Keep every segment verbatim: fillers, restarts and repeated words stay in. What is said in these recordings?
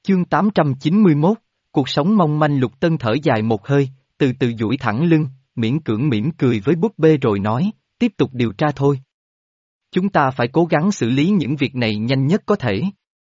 Chương tám trăm chín mươi mốt, cuộc sống mong manh. Lục Tân thở dài một hơi, từ từ duỗi thẳng lưng, miễn cưỡng mỉm cười với búp bê rồi nói, tiếp tục điều tra thôi. Chúng ta phải cố gắng xử lý những việc này nhanh nhất có thể.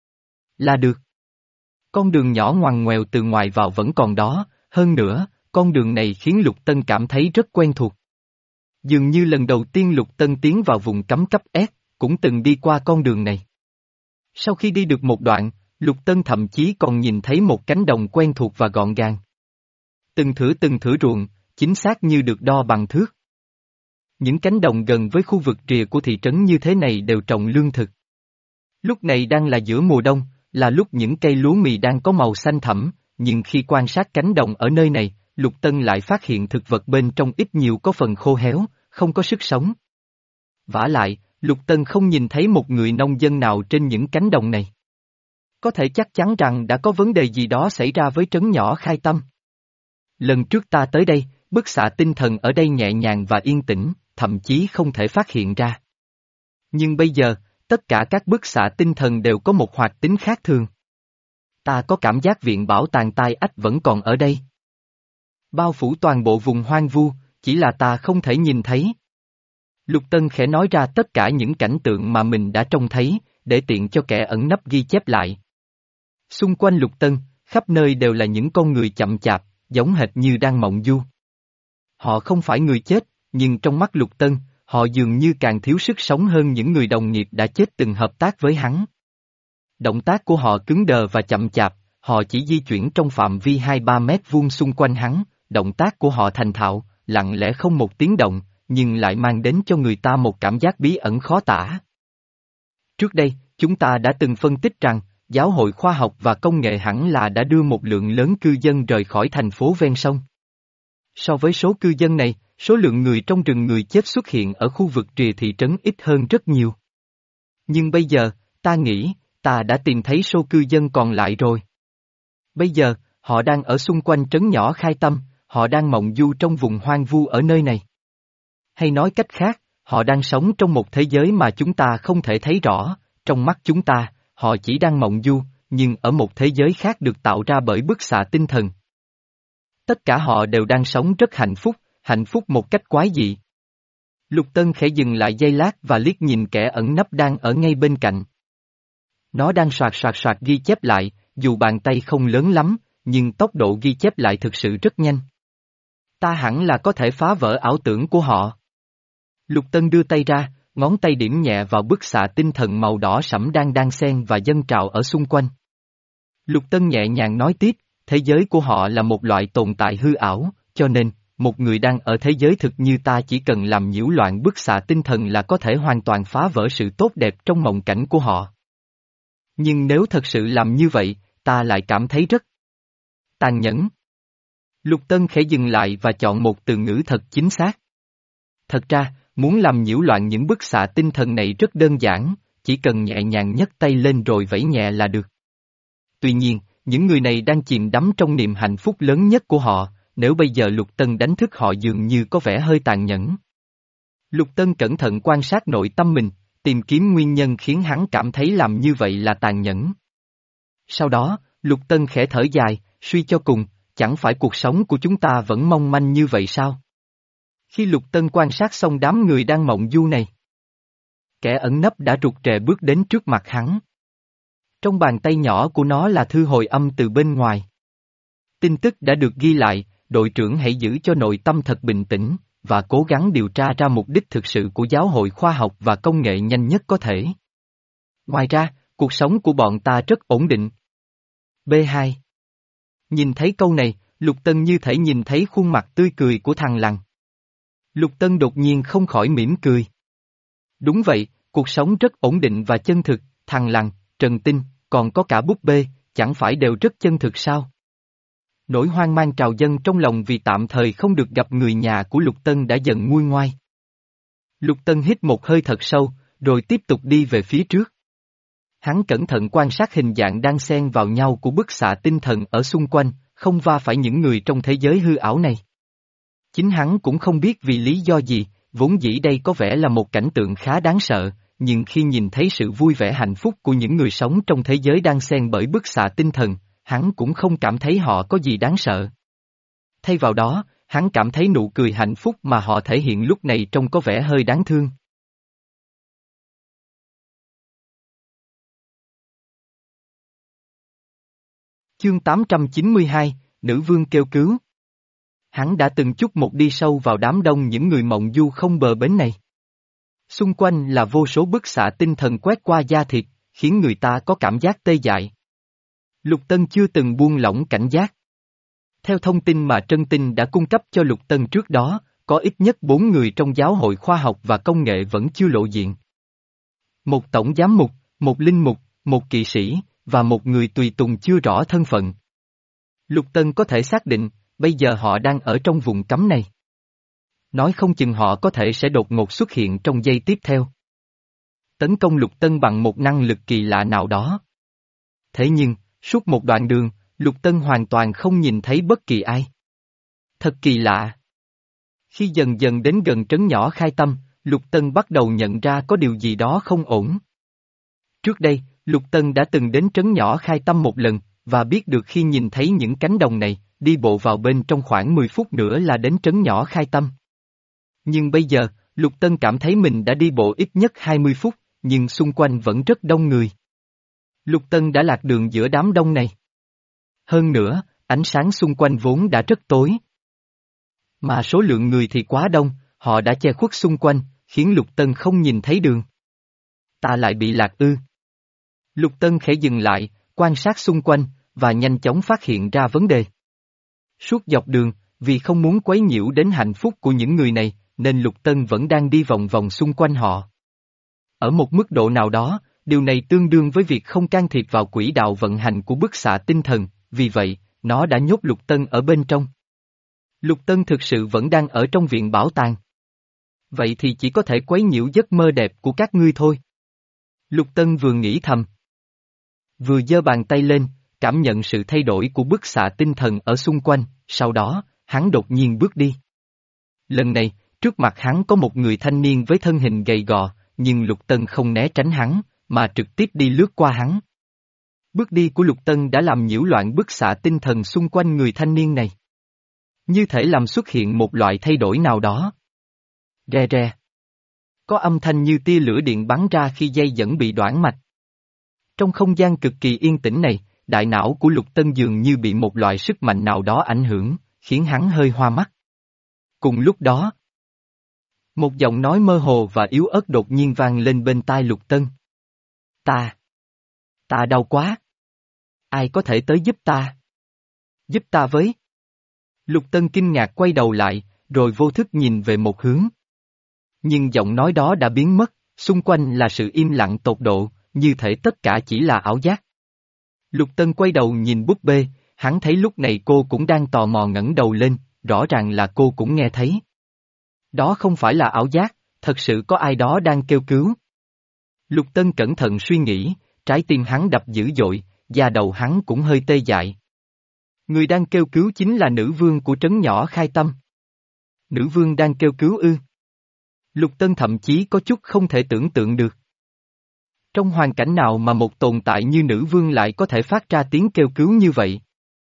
Là được. Con đường nhỏ ngoằn ngoèo từ ngoài vào vẫn còn đó, hơn nữa, con đường này khiến Lục Tân cảm thấy rất quen thuộc. Dường như lần đầu tiên Lục Tân tiến vào vùng cấm cấp S, cũng từng đi qua con đường này. Sau khi đi được một đoạn, Lục Tân thậm chí còn nhìn thấy một cánh đồng quen thuộc và gọn gàng. Từng thửa từng thửa ruộng, chính xác như được đo bằng thước. Những cánh đồng gần với khu vực rìa của thị trấn như thế này đều trồng lương thực. Lúc này đang là giữa mùa đông, là lúc những cây lúa mì đang có màu xanh thẳm, nhưng khi quan sát cánh đồng ở nơi này, Lục Tân lại phát hiện thực vật bên trong ít nhiều có phần khô héo, không có sức sống. Vả lại, Lục Tân không nhìn thấy một người nông dân nào trên những cánh đồng này. Có thể chắc chắn rằng đã có vấn đề gì đó xảy ra với trấn nhỏ Khai Tâm. Lần trước ta tới đây, bức xạ tinh thần ở đây nhẹ nhàng và yên tĩnh, thậm chí không thể phát hiện ra. Nhưng bây giờ, tất cả các bức xạ tinh thần đều có một hoạt tính khác thường. Ta có cảm giác viện bảo tàng Tai Ách vẫn còn ở đây. Bao phủ toàn bộ vùng hoang vu, chỉ là ta không thể nhìn thấy. Lục Tân khẽ nói ra tất cả những cảnh tượng mà mình đã trông thấy, để tiện cho kẻ ẩn nấp ghi chép lại. Xung quanh Lục Tân, khắp nơi đều là những con người chậm chạp, giống hệt như đang mộng du. Họ không phải người chết, nhưng trong mắt Lục Tân, họ dường như càng thiếu sức sống hơn những người đồng nghiệp đã chết từng hợp tác với hắn. Động tác của họ cứng đờ và chậm chạp, họ chỉ di chuyển trong phạm vi hai ba mét vuông xung quanh hắn, động tác của họ thành thạo, lặng lẽ không một tiếng động, nhưng lại mang đến cho người ta một cảm giác bí ẩn khó tả. Trước đây, chúng ta đã từng phân tích rằng, Giáo hội Khoa học và Công nghệ hẳn là đã đưa một lượng lớn cư dân rời khỏi thành phố ven sông. So với số cư dân này, số lượng người trong rừng người chết xuất hiện ở khu vực rìa thị trấn ít hơn rất nhiều. Nhưng bây giờ, ta nghĩ, ta đã tìm thấy số cư dân còn lại rồi. Bây giờ, họ đang ở xung quanh trấn nhỏ Khai Tâm, họ đang mộng du trong vùng hoang vu ở nơi này. Hay nói cách khác, họ đang sống trong một thế giới mà chúng ta không thể thấy rõ, trong mắt chúng ta, họ chỉ đang mộng du, nhưng ở một thế giới khác được tạo ra bởi bức xạ tinh thần. Tất cả họ đều đang sống rất hạnh phúc, hạnh phúc một cách quái dị. Lục Tân khẽ dừng lại giây lát và liếc nhìn kẻ ẩn nấp đang ở ngay bên cạnh. Nó đang soạt soạt soạt ghi chép lại, dù bàn tay không lớn lắm, nhưng tốc độ ghi chép lại thực sự rất nhanh. Ta hẳn là có thể phá vỡ ảo tưởng của họ. Lục Tân đưa tay ra, ngón tay điểm nhẹ vào bức xạ tinh thần màu đỏ sẫm đang đan xen và dâng trào ở xung quanh. Lục Tân nhẹ nhàng nói tiếp, thế giới của họ là một loại tồn tại hư ảo, cho nên, một người đang ở thế giới thực như ta chỉ cần làm nhiễu loạn bức xạ tinh thần là có thể hoàn toàn phá vỡ sự tốt đẹp trong mộng cảnh của họ. Nhưng nếu thật sự làm như vậy, ta lại cảm thấy rất tàn nhẫn. Lục Tân khẽ dừng lại và chọn một từ ngữ thật chính xác. Thật ra, muốn làm nhiễu loạn những bức xạ tinh thần này rất đơn giản, chỉ cần nhẹ nhàng nhấc tay lên rồi vẫy nhẹ là được. Tuy nhiên, những người này đang chìm đắm trong niềm hạnh phúc lớn nhất của họ, nếu bây giờ Lục Tân đánh thức họ dường như có vẻ hơi tàn nhẫn. Lục Tân cẩn thận quan sát nội tâm mình, tìm kiếm nguyên nhân khiến hắn cảm thấy làm như vậy là tàn nhẫn. Sau đó, Lục Tân khẽ thở dài, suy cho cùng, chẳng phải cuộc sống của chúng ta vẫn mong manh như vậy sao? Khi Lục Tân quan sát xong đám người đang mộng du này, kẻ ẩn nấp đã rụt rè bước đến trước mặt hắn. Trong bàn tay nhỏ của nó là thư hồi âm từ bên ngoài. Tin tức đã được ghi lại, đội trưởng hãy giữ cho nội tâm thật bình tĩnh, và cố gắng điều tra ra mục đích thực sự của Giáo hội Khoa học và Công nghệ nhanh nhất có thể. Ngoài ra, cuộc sống của bọn ta rất ổn định. B hai. Nhìn thấy câu này, Lục Tân như thể nhìn thấy khuôn mặt tươi cười của thằng Lằn. Lục Tân đột nhiên không khỏi mỉm cười. Đúng vậy, cuộc sống rất ổn định và chân thực, thằng Lằn, Trần Tinh, còn có cả búp bê, chẳng phải đều rất chân thực sao? Nỗi hoang mang trào dâng trong lòng vì tạm thời không được gặp người nhà của Lục Tân đã dần nguôi ngoai. Lục Tân hít một hơi thật sâu, rồi tiếp tục đi về phía trước. Hắn cẩn thận quan sát hình dạng đang xen vào nhau của bức xạ tinh thần ở xung quanh, không va phải những người trong thế giới hư ảo này. Chính hắn cũng không biết vì lý do gì, vốn dĩ đây có vẻ là một cảnh tượng khá đáng sợ, nhưng khi nhìn thấy sự vui vẻ hạnh phúc của những người sống trong thế giới đang xen bởi bức xạ tinh thần, hắn cũng không cảm thấy họ có gì đáng sợ. Thay vào đó, hắn cảm thấy nụ cười hạnh phúc mà họ thể hiện lúc này trông có vẻ hơi đáng thương. Chương tám trăm chín mươi hai, Nữ vương kêu cứu. Hắn đã từng chút một đi sâu vào đám đông những người mộng du không bờ bến này. Xung quanh là vô số bức xạ tinh thần quét qua da thịt, khiến người ta có cảm giác tê dại. Lục Tân chưa từng buông lỏng cảnh giác. Theo thông tin mà Trân Tinh đã cung cấp cho Lục Tân trước đó, có ít nhất bốn người trong giáo hội khoa học và công nghệ vẫn chưa lộ diện. Một tổng giám mục, một linh mục, một kỵ sĩ, và một người tùy tùng chưa rõ thân phận. Lục Tân có thể xác định, bây giờ họ đang ở trong vùng cấm này. Nói không chừng họ có thể sẽ đột ngột xuất hiện trong giây tiếp theo. Tấn công Lục Tân bằng một năng lực kỳ lạ nào đó. Thế nhưng, suốt một đoạn đường, Lục Tân hoàn toàn không nhìn thấy bất kỳ ai. Thật kỳ lạ. Khi dần dần đến gần trấn nhỏ Khai Tâm, Lục Tân bắt đầu nhận ra có điều gì đó không ổn. Trước đây, Lục Tân đã từng đến trấn nhỏ Khai Tâm một lần, và biết được khi nhìn thấy những cánh đồng này, đi bộ vào bên trong khoảng mười phút nữa là đến trấn nhỏ Khai Tâm. Nhưng bây giờ, Lục Tân cảm thấy mình đã đi bộ ít nhất hai mươi phút, nhưng xung quanh vẫn rất đông người. Lục Tân đã lạc đường giữa đám đông này. Hơn nữa, ánh sáng xung quanh vốn đã rất tối. Mà số lượng người thì quá đông, họ đã che khuất xung quanh, khiến Lục Tân không nhìn thấy đường. Ta lại bị lạc ư. Lục Tân khẽ dừng lại, quan sát xung quanh, và nhanh chóng phát hiện ra vấn đề. Suốt dọc đường, vì không muốn quấy nhiễu đến hạnh phúc của những người này, nên Lục Tân vẫn đang đi vòng vòng xung quanh họ. Ở một mức độ nào đó, điều này tương đương với việc không can thiệp vào quỹ đạo vận hành của bức xạ tinh thần, vì vậy, nó đã nhốt Lục Tân ở bên trong. Lục Tân thực sự vẫn đang ở trong viện bảo tàng. Vậy thì chỉ có thể quấy nhiễu giấc mơ đẹp của các ngươi thôi. Lục Tân vừa nghĩ thầm. Vừa giơ bàn tay lên, cảm nhận sự thay đổi của bức xạ tinh thần ở xung quanh, sau đó, hắn đột nhiên bước đi. Lần này, trước mặt hắn có một người thanh niên với thân hình gầy gò, nhưng Lục Tân không né tránh hắn, mà trực tiếp đi lướt qua hắn. Bước đi của Lục Tân đã làm nhiễu loạn bức xạ tinh thần xung quanh người thanh niên này. Như thể làm xuất hiện một loại thay đổi nào đó. Re re. Có âm thanh như tia lửa điện bắn ra khi dây dẫn bị đoạn mạch. Trong không gian cực kỳ yên tĩnh này, đại não của Lục Tân dường như bị một loại sức mạnh nào đó ảnh hưởng, khiến hắn hơi hoa mắt. Cùng lúc đó, một giọng nói mơ hồ và yếu ớt đột nhiên vang lên bên tai Lục Tân. Ta. Ta đau quá. Ai có thể tới giúp ta? Giúp ta với. Lục Tân kinh ngạc quay đầu lại, rồi vô thức nhìn về một hướng. Nhưng giọng nói đó đã biến mất, xung quanh là sự im lặng tột độ, như thể tất cả chỉ là ảo giác. Lục Tân quay đầu nhìn búp bê, hắn thấy lúc này cô cũng đang tò mò ngẩng đầu lên, rõ ràng là cô cũng nghe thấy. Đó không phải là ảo giác, thật sự có ai đó đang kêu cứu. Lục Tân cẩn thận suy nghĩ, trái tim hắn đập dữ dội, da đầu hắn cũng hơi tê dại. Người đang kêu cứu chính là nữ vương của trấn nhỏ Khai Tâm. Nữ vương đang kêu cứu ư? Lục Tân thậm chí có chút không thể tưởng tượng được. Trong hoàn cảnh nào mà một tồn tại như nữ vương lại có thể phát ra tiếng kêu cứu như vậy?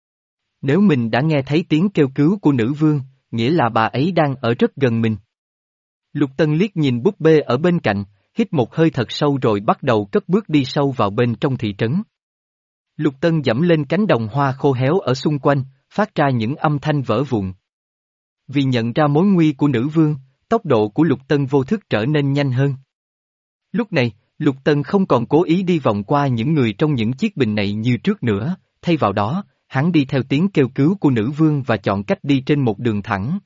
Nếu mình đã nghe thấy tiếng kêu cứu của nữ vương, nghĩa là bà ấy đang ở rất gần mình. Lục Tân liếc nhìn búp bê ở bên cạnh, hít một hơi thật sâu rồi bắt đầu cất bước đi sâu vào bên trong thị trấn. Lục Tân dẫm lên cánh đồng hoa khô héo ở xung quanh, phát ra những âm thanh vỡ vụn. Vì nhận ra mối nguy của nữ vương, tốc độ của Lục Tân vô thức trở nên nhanh hơn. Lúc này, Lục Tân không còn cố ý đi vòng qua những người trong những chiếc bình này như trước nữa, thay vào đó, hắn đi theo tiếng kêu cứu của nữ vương và chọn cách đi trên một đường thẳng.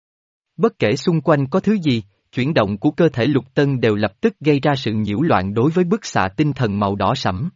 Bất kể xung quanh có thứ gì, chuyển động của cơ thể Lục Tân đều lập tức gây ra sự nhiễu loạn đối với bức xạ tinh thần màu đỏ sẫm.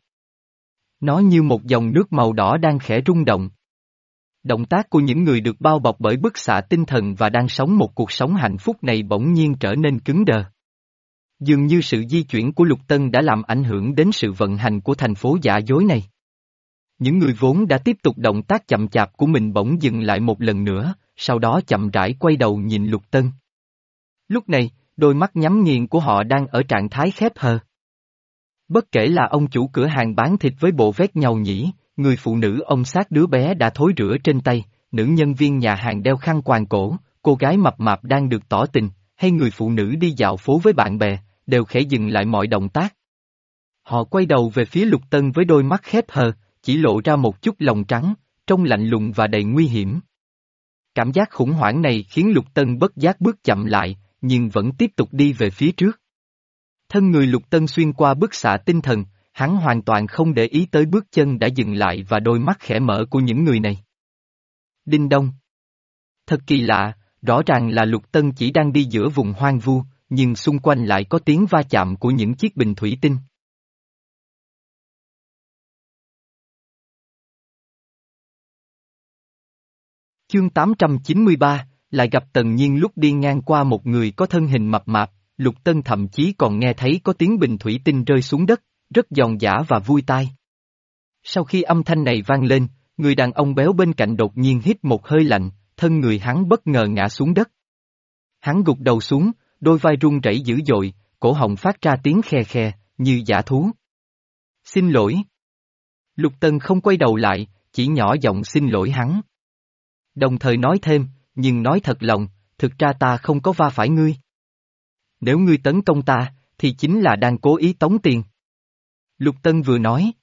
Nó như một dòng nước màu đỏ đang khẽ rung động. Động tác của những người được bao bọc bởi bức xạ tinh thần và đang sống một cuộc sống hạnh phúc này bỗng nhiên trở nên cứng đờ. Dường như sự di chuyển của Lục Tân đã làm ảnh hưởng đến sự vận hành của thành phố giả dối này. Những người vốn đã tiếp tục động tác chậm chạp của mình bỗng dừng lại một lần nữa, sau đó chậm rãi quay đầu nhìn Lục Tân. Lúc này, đôi mắt nhắm nghiền của họ đang ở trạng thái khép hờ. Bất kể là ông chủ cửa hàng bán thịt với bộ vest nhàu nhĩ, người phụ nữ ôm sát đứa bé đã thối rữa trên tay, nữ nhân viên nhà hàng đeo khăn quàng cổ, cô gái mập mạp đang được tỏ tình, hay người phụ nữ đi dạo phố với bạn bè, đều khẽ dừng lại mọi động tác. Họ quay đầu về phía Lục Tân với đôi mắt khép hờ, chỉ lộ ra một chút lòng trắng, trông lạnh lùng và đầy nguy hiểm. Cảm giác khủng hoảng này khiến Lục Tân bất giác bước chậm lại, nhưng vẫn tiếp tục đi về phía trước. Thân người Lục Tân xuyên qua bức xạ tinh thần, hắn hoàn toàn không để ý tới bước chân đã dừng lại và đôi mắt khẽ mở của những người này. Đinh đông. Thật kỳ lạ, rõ ràng là Lục Tân chỉ đang đi giữa vùng hoang vu, nhưng xung quanh lại có tiếng va chạm của những chiếc bình thủy tinh. Chương tám trăm chín mươi ba, lại gặp Tần Nhiên lúc đi ngang qua một người có thân hình mập mạp, Lục Tân thậm chí còn nghe thấy có tiếng bình thủy tinh rơi xuống đất, rất giòn giã và vui tai. Sau khi âm thanh này vang lên, người đàn ông béo bên cạnh đột nhiên hít một hơi lạnh, thân người hắn bất ngờ ngã xuống đất. Hắn gục đầu xuống, đôi vai run rẩy dữ dội, cổ họng phát ra tiếng khe khe, như dã thú. Xin lỗi. Lục Tân không quay đầu lại, chỉ nhỏ giọng xin lỗi hắn. Đồng thời nói thêm, nhưng nói thật lòng, thực ra ta không có va phải ngươi. Nếu ngươi tấn công ta, thì chính là đang cố ý tống tiền. Lục Tân vừa nói,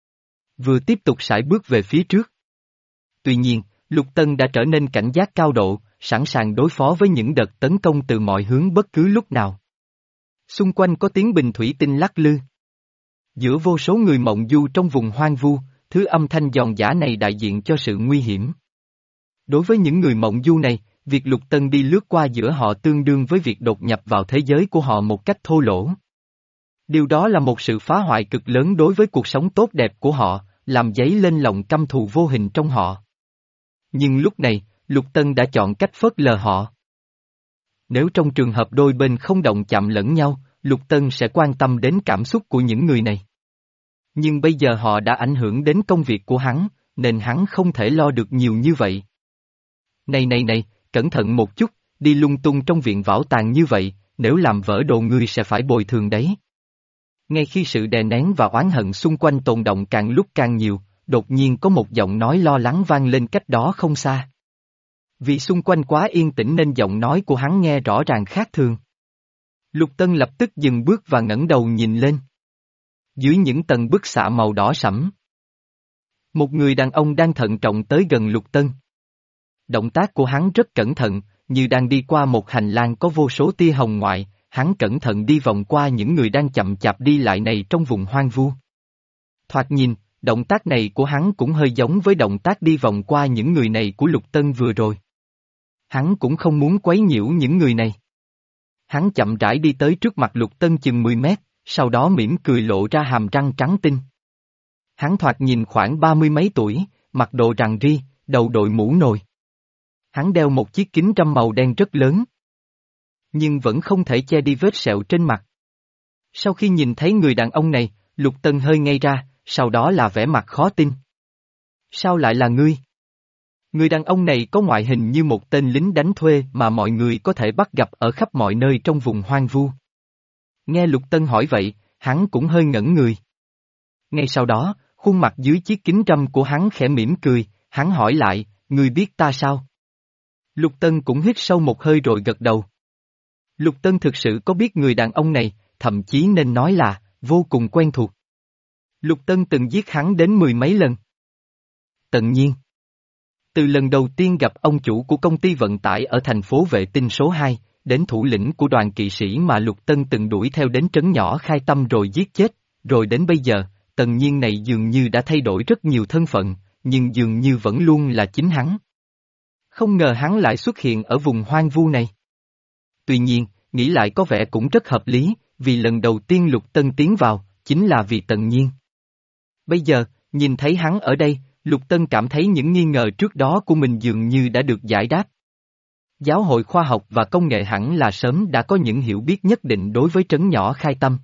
vừa tiếp tục sải bước về phía trước. Tuy nhiên, Lục Tân đã trở nên cảnh giác cao độ, sẵn sàng đối phó với những đợt tấn công từ mọi hướng bất cứ lúc nào. Xung quanh có tiếng bình thủy tinh lắc lư. Giữa vô số người mộng du trong vùng hoang vu, thứ âm thanh giòn giã này đại diện cho sự nguy hiểm. Đối với những người mộng du này, việc Lục Tân đi lướt qua giữa họ tương đương với việc đột nhập vào thế giới của họ một cách thô lỗ. Điều đó là một sự phá hoại cực lớn đối với cuộc sống tốt đẹp của họ, làm dấy lên lòng căm thù vô hình trong họ. Nhưng lúc này, Lục Tân đã chọn cách phớt lờ họ. Nếu trong trường hợp đôi bên không động chạm lẫn nhau, Lục Tân sẽ quan tâm đến cảm xúc của những người này. Nhưng bây giờ họ đã ảnh hưởng đến công việc của hắn, nên hắn không thể lo được nhiều như vậy. Này này này, cẩn thận một chút, đi lung tung trong viện bảo tàng như vậy, nếu làm vỡ đồ ngươi sẽ phải bồi thường đấy. Ngay khi sự đè nén và oán hận xung quanh tồn động càng lúc càng nhiều, đột nhiên có một giọng nói lo lắng vang lên cách đó không xa. Vì xung quanh quá yên tĩnh nên giọng nói của hắn nghe rõ ràng khác thường. Lục Tân lập tức dừng bước và ngẩng đầu nhìn lên. Dưới những tầng bức xạ màu đỏ sẫm, một người đàn ông đang thận trọng tới gần Lục Tân. Động tác của hắn rất cẩn thận, như đang đi qua một hành lang có vô số tia hồng ngoại, hắn cẩn thận đi vòng qua những người đang chậm chạp đi lại này trong vùng hoang vu. Thoạt nhìn, động tác này của hắn cũng hơi giống với động tác đi vòng qua những người này của Lục Tân vừa rồi. Hắn cũng không muốn quấy nhiễu những người này. Hắn chậm rãi đi tới trước mặt Lục Tân chừng mười mét, sau đó mỉm cười lộ ra hàm răng trắng tinh. Hắn thoạt nhìn khoảng ba mươi mấy tuổi, mặc đồ rằn ri, đầu đội mũ nồi. Hắn đeo một chiếc kính râm màu đen rất lớn, nhưng vẫn không thể che đi vết sẹo trên mặt. Sau khi nhìn thấy người đàn ông này, Lục Tân hơi ngây ra, sau đó là vẻ mặt khó tin. Sao lại là ngươi? Người đàn ông này có ngoại hình như một tên lính đánh thuê mà mọi người có thể bắt gặp ở khắp mọi nơi trong vùng hoang vu. Nghe Lục Tân hỏi vậy, hắn cũng hơi ngẩn người. Ngay sau đó, khuôn mặt dưới chiếc kính râm của hắn khẽ mỉm cười, hắn hỏi lại, ngươi biết ta sao? Lục Tân cũng hít sâu một hơi rồi gật đầu. Lục Tân thực sự có biết người đàn ông này, thậm chí nên nói là, vô cùng quen thuộc. Lục Tân từng giết hắn đến mười mấy lần. Tần Nhiên. Từ lần đầu tiên gặp ông chủ của công ty vận tải ở thành phố vệ tinh số hai, đến thủ lĩnh của đoàn kỵ sĩ mà Lục Tân từng đuổi theo đến trấn nhỏ Khai Tâm rồi giết chết, rồi đến bây giờ, Tần Nhiên này dường như đã thay đổi rất nhiều thân phận, nhưng dường như vẫn luôn là chính hắn. Không ngờ hắn lại xuất hiện ở vùng hoang vu này. Tuy nhiên, nghĩ lại có vẻ cũng rất hợp lý, vì lần đầu tiên Lục Tân tiến vào, chính là vì Tần Nhiên. Bây giờ, nhìn thấy hắn ở đây, Lục Tân cảm thấy những nghi ngờ trước đó của mình dường như đã được giải đáp. Giáo hội khoa học và công nghệ hẳn là sớm đã có những hiểu biết nhất định đối với trấn nhỏ Khai Tâm.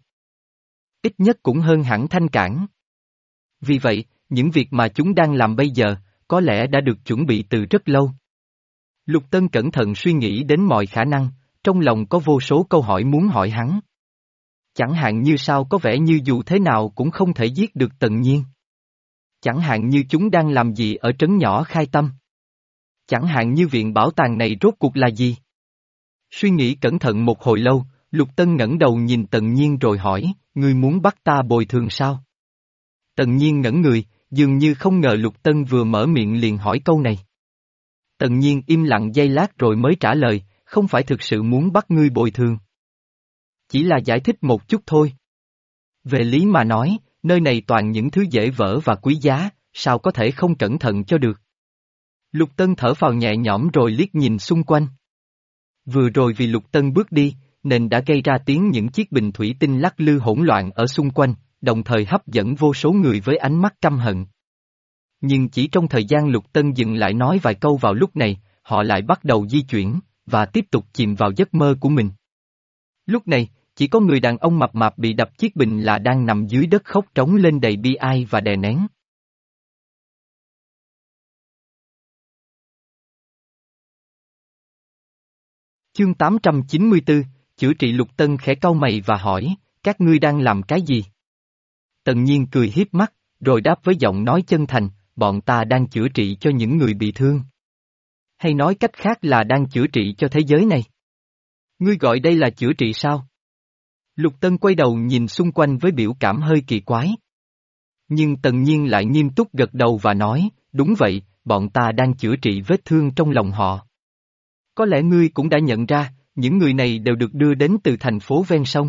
Ít nhất cũng hơn hẳn Thanh Cảng. Vì vậy, những việc mà chúng đang làm bây giờ, có lẽ đã được chuẩn bị từ rất lâu. Lục Tân cẩn thận suy nghĩ đến mọi khả năng, trong lòng có vô số câu hỏi muốn hỏi hắn. Chẳng hạn như sao có vẻ như dù thế nào cũng không thể giết được Tần Nhiên. Chẳng hạn như chúng đang làm gì ở trấn nhỏ Khai Tâm. Chẳng hạn như viện bảo tàng này rốt cuộc là gì? Suy nghĩ cẩn thận một hồi lâu, Lục Tân ngẩng đầu nhìn Tần Nhiên rồi hỏi, ngươi muốn bắt ta bồi thường sao? Tần Nhiên ngẩn người, dường như không ngờ Lục Tân vừa mở miệng liền hỏi câu này. Tần Nhiên im lặng giây lát rồi mới trả lời, không phải thực sự muốn bắt ngươi bồi thường. Chỉ là giải thích một chút thôi. Về lý mà nói, nơi này toàn những thứ dễ vỡ và quý giá, sao có thể không cẩn thận cho được. Lục Tân thở phào nhẹ nhõm rồi liếc nhìn xung quanh. Vừa rồi vì Lục Tân bước đi, nên đã gây ra tiếng những chiếc bình thủy tinh lắc lư hỗn loạn ở xung quanh, đồng thời hấp dẫn vô số người với ánh mắt căm hận. Nhưng chỉ trong thời gian Lục Tân dừng lại nói vài câu vào lúc này, họ lại bắt đầu di chuyển, và tiếp tục chìm vào giấc mơ của mình. Lúc này, chỉ có người đàn ông mập mạp bị đập chiếc bình là đang nằm dưới đất khóc trống lên đầy bi ai và đè nén. Chương tám trăm chín mươi tư, chữa trị. Lục Tân khẽ cau mày và hỏi, các ngươi đang làm cái gì? Tần Nhiên cười hiếp mắt, rồi đáp với giọng nói chân thành, bọn ta đang chữa trị cho những người bị thương. Hay nói cách khác là đang chữa trị cho thế giới này. Ngươi gọi đây là chữa trị sao? Lục Tân quay đầu nhìn xung quanh với biểu cảm hơi kỳ quái. Nhưng Tần Nhiên lại nghiêm túc gật đầu và nói, đúng vậy, bọn ta đang chữa trị vết thương trong lòng họ. Có lẽ ngươi cũng đã nhận ra, những người này đều được đưa đến từ thành phố ven sông.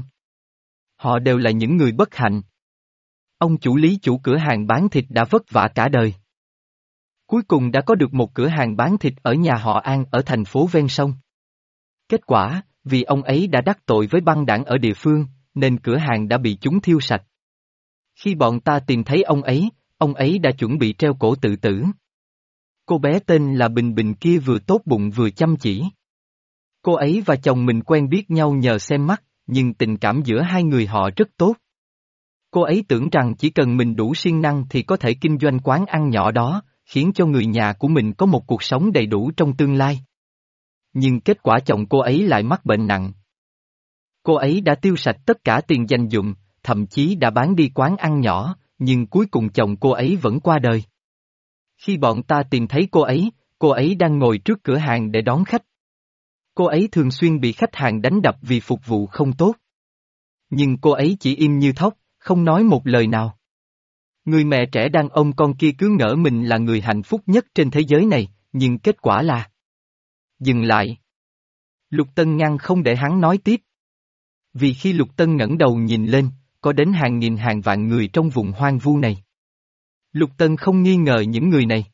Họ đều là những người bất hạnh. Ông chủ lý chủ cửa hàng bán thịt đã vất vả cả đời. Cuối cùng đã có được một cửa hàng bán thịt ở nhà họ An ở thành phố ven sông. Kết quả, vì ông ấy đã đắc tội với băng đảng ở địa phương, nên cửa hàng đã bị chúng thiêu sạch. Khi bọn ta tìm thấy ông ấy, ông ấy đã chuẩn bị treo cổ tự tử. Cô bé tên là Bình Bình kia vừa tốt bụng vừa chăm chỉ. Cô ấy và chồng mình quen biết nhau nhờ xem mắt, nhưng tình cảm giữa hai người họ rất tốt. Cô ấy tưởng rằng chỉ cần mình đủ siêng năng thì có thể kinh doanh quán ăn nhỏ đó, khiến cho người nhà của mình có một cuộc sống đầy đủ trong tương lai. Nhưng kết quả chồng cô ấy lại mắc bệnh nặng. Cô ấy đã tiêu sạch tất cả tiền dành dụm, thậm chí đã bán đi quán ăn nhỏ, nhưng cuối cùng chồng cô ấy vẫn qua đời. Khi bọn ta tìm thấy cô ấy, cô ấy đang ngồi trước cửa hàng để đón khách. Cô ấy thường xuyên bị khách hàng đánh đập vì phục vụ không tốt. Nhưng cô ấy chỉ im như thóc, không nói một lời nào. Người mẹ trẻ đang ôm con kia cứ ngỡ mình là người hạnh phúc nhất trên thế giới này, nhưng kết quả là... Dừng lại. Lục Tân ngăn không để hắn nói tiếp. Vì khi Lục Tân ngẩng đầu nhìn lên, có đến hàng nghìn hàng vạn người trong vùng hoang vu này. Lục Tân không nghi ngờ những người này.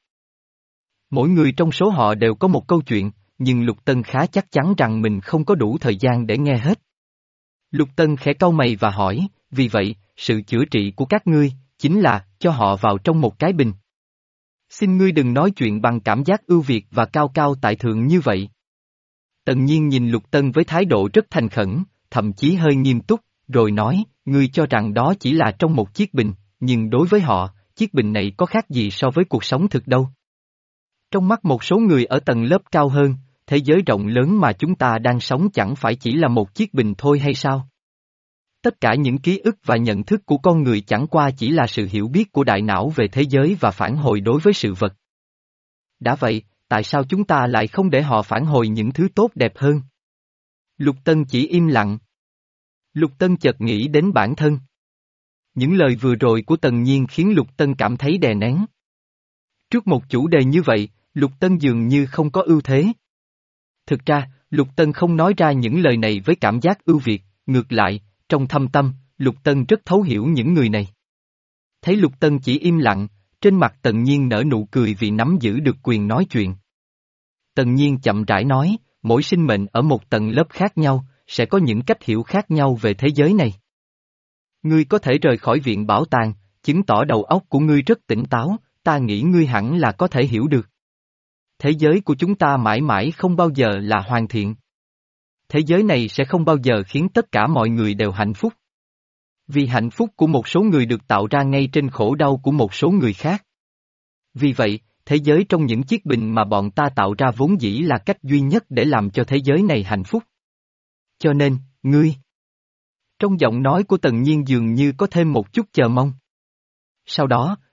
Mỗi người trong số họ đều có một câu chuyện, nhưng Lục Tân khá chắc chắn rằng mình không có đủ thời gian để nghe hết. Lục Tân khẽ cau mày và hỏi, vì vậy, sự chữa trị của các ngươi, chính là, cho họ vào trong một cái bình. Xin ngươi đừng nói chuyện bằng cảm giác ưu việt và cao cao tại thượng như vậy. Tần Nhiên nhìn Lục Tân với thái độ rất thành khẩn, thậm chí hơi nghiêm túc, rồi nói, ngươi cho rằng đó chỉ là trong một chiếc bình, nhưng đối với họ, chiếc bình này có khác gì so với cuộc sống thực đâu. Trong mắt một số người ở tầng lớp cao hơn, thế giới rộng lớn mà chúng ta đang sống chẳng phải chỉ là một chiếc bình thôi hay sao? Tất cả những ký ức và nhận thức của con người chẳng qua chỉ là sự hiểu biết của đại não về thế giới và phản hồi đối với sự vật. Đã vậy, tại sao chúng ta lại không để họ phản hồi những thứ tốt đẹp hơn? Lục Tân chỉ im lặng. Lục Tân chợt nghĩ đến bản thân. Những lời vừa rồi của Tần Nhiên khiến Lục Tân cảm thấy đè nén. Trước một chủ đề như vậy, Lục Tân dường như không có ưu thế. Thực ra, Lục Tân không nói ra những lời này với cảm giác ưu việt, ngược lại, trong thâm tâm, Lục Tân rất thấu hiểu những người này. Thấy Lục Tân chỉ im lặng, trên mặt Tần Nhiên nở nụ cười vì nắm giữ được quyền nói chuyện. Tần Nhiên chậm rãi nói, mỗi sinh mệnh ở một tầng lớp khác nhau, sẽ có những cách hiểu khác nhau về thế giới này. Ngươi có thể rời khỏi viện bảo tàng, chứng tỏ đầu óc của ngươi rất tỉnh táo, ta nghĩ ngươi hẳn là có thể hiểu được. Thế giới của chúng ta mãi mãi không bao giờ là hoàn thiện. Thế giới này sẽ không bao giờ khiến tất cả mọi người đều hạnh phúc. Vì hạnh phúc của một số người được tạo ra ngay trên khổ đau của một số người khác. Vì vậy, thế giới trong những chiếc bình mà bọn ta tạo ra vốn dĩ là cách duy nhất để làm cho thế giới này hạnh phúc. Cho nên, ngươi... Trong giọng nói của Tần Nhiên dường như có thêm một chút chờ mong. Sau đó,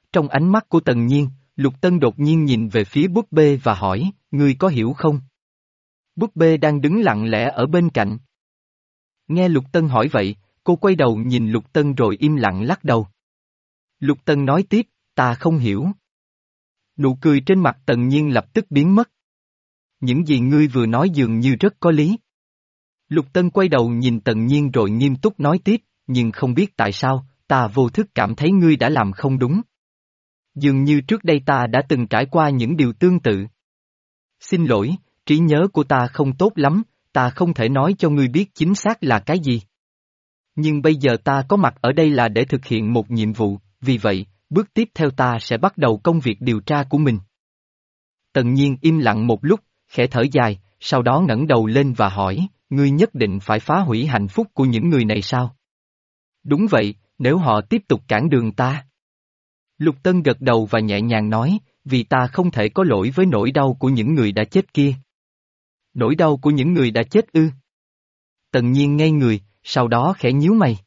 trong ánh mắt của Tần Nhiên, Lục Tân đột nhiên nhìn về phía búp bê và hỏi, ngươi có hiểu không? Búp bê đang đứng lặng lẽ ở bên cạnh. Nghe Lục Tân hỏi vậy, cô quay đầu nhìn Lục Tân rồi im lặng lắc đầu. Lục Tân nói tiếp, ta không hiểu. Nụ cười trên mặt Tần Nhiên lập tức biến mất. Những gì ngươi vừa nói dường như rất có lý. Lục Tân quay đầu nhìn Tần Nhiên rồi nghiêm túc nói tiếp, nhưng không biết tại sao, ta vô thức cảm thấy ngươi đã làm không đúng. Dường như trước đây ta đã từng trải qua những điều tương tự. Xin lỗi, trí nhớ của ta không tốt lắm, ta không thể nói cho ngươi biết chính xác là cái gì. Nhưng bây giờ ta có mặt ở đây là để thực hiện một nhiệm vụ, vì vậy, bước tiếp theo ta sẽ bắt đầu công việc điều tra của mình. Tần Nhiên im lặng một lúc, khẽ thở dài, sau đó ngẩng đầu lên và hỏi, ngươi nhất định phải phá hủy hạnh phúc của những người này sao? Đúng vậy, nếu họ tiếp tục cản đường ta. Lục Tân gật đầu và nhẹ nhàng nói, vì ta không thể có lỗi với nỗi đau của những người đã chết kia. Nỗi đau của những người đã chết ư? Tần Nhiên ngây người, sau đó khẽ nhíu mày.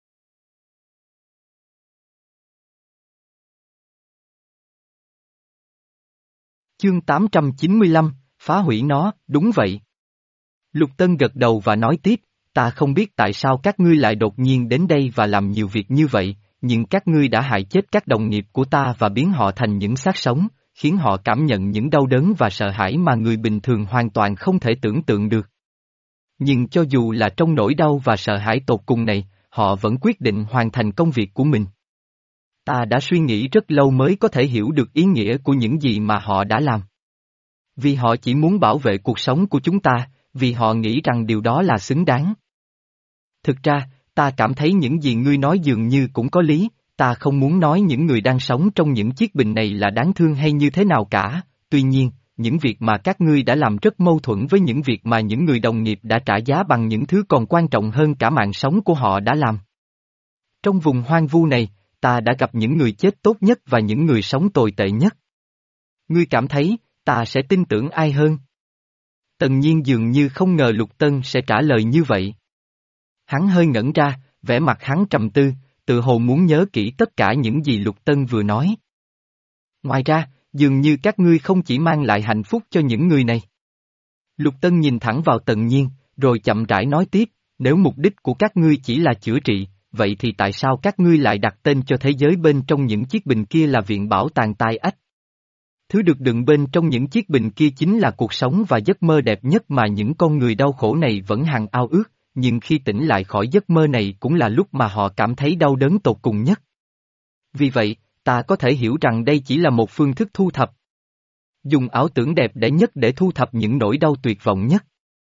Chương tám trăm chín mươi lăm, phá hủy nó, đúng vậy. Lục Tân gật đầu và nói tiếp, ta không biết tại sao các ngươi lại đột nhiên đến đây và làm nhiều việc như vậy, nhưng các ngươi đã hại chết các đồng nghiệp của ta và biến họ thành những xác sống, khiến họ cảm nhận những đau đớn và sợ hãi mà người bình thường hoàn toàn không thể tưởng tượng được. Nhưng cho dù là trong nỗi đau và sợ hãi tột cùng này, họ vẫn quyết định hoàn thành công việc của mình. Ta đã suy nghĩ rất lâu mới có thể hiểu được ý nghĩa của những gì mà họ đã làm. Vì họ chỉ muốn bảo vệ cuộc sống của chúng ta, vì họ nghĩ rằng điều đó là xứng đáng. Thực ra, ta cảm thấy những gì ngươi nói dường như cũng có lý, ta không muốn nói những người đang sống trong những chiếc bình này là đáng thương hay như thế nào cả, tuy nhiên, những việc mà các ngươi đã làm rất mâu thuẫn với những việc mà những người đồng nghiệp đã trả giá bằng những thứ còn quan trọng hơn cả mạng sống của họ đã làm. Trong vùng hoang vu này, ta đã gặp những người chết tốt nhất và những người sống tồi tệ nhất. Ngươi cảm thấy, ta sẽ tin tưởng ai hơn? Tần Nhiên dường như không ngờ Lục Tân sẽ trả lời như vậy. Hắn hơi ngẩn ra, vẻ mặt hắn trầm tư, tự hồ muốn nhớ kỹ tất cả những gì Lục Tân vừa nói. Ngoài ra, dường như các ngươi không chỉ mang lại hạnh phúc cho những người này. Lục Tân nhìn thẳng vào Tần Nhiên, rồi chậm rãi nói tiếp, nếu mục đích của các ngươi chỉ là chữa trị, vậy thì tại sao các ngươi lại đặt tên cho thế giới bên trong những chiếc bình kia là viện bảo tàng tai ách? Thứ được đựng bên trong những chiếc bình kia chính là cuộc sống và giấc mơ đẹp nhất mà những con người đau khổ này vẫn hằng ao ước, nhưng khi tỉnh lại khỏi giấc mơ này cũng là lúc mà họ cảm thấy đau đớn tột cùng nhất. Vì vậy, ta có thể hiểu rằng đây chỉ là một phương thức thu thập. Dùng ảo tưởng đẹp đẽ nhất để thu thập những nỗi đau tuyệt vọng nhất.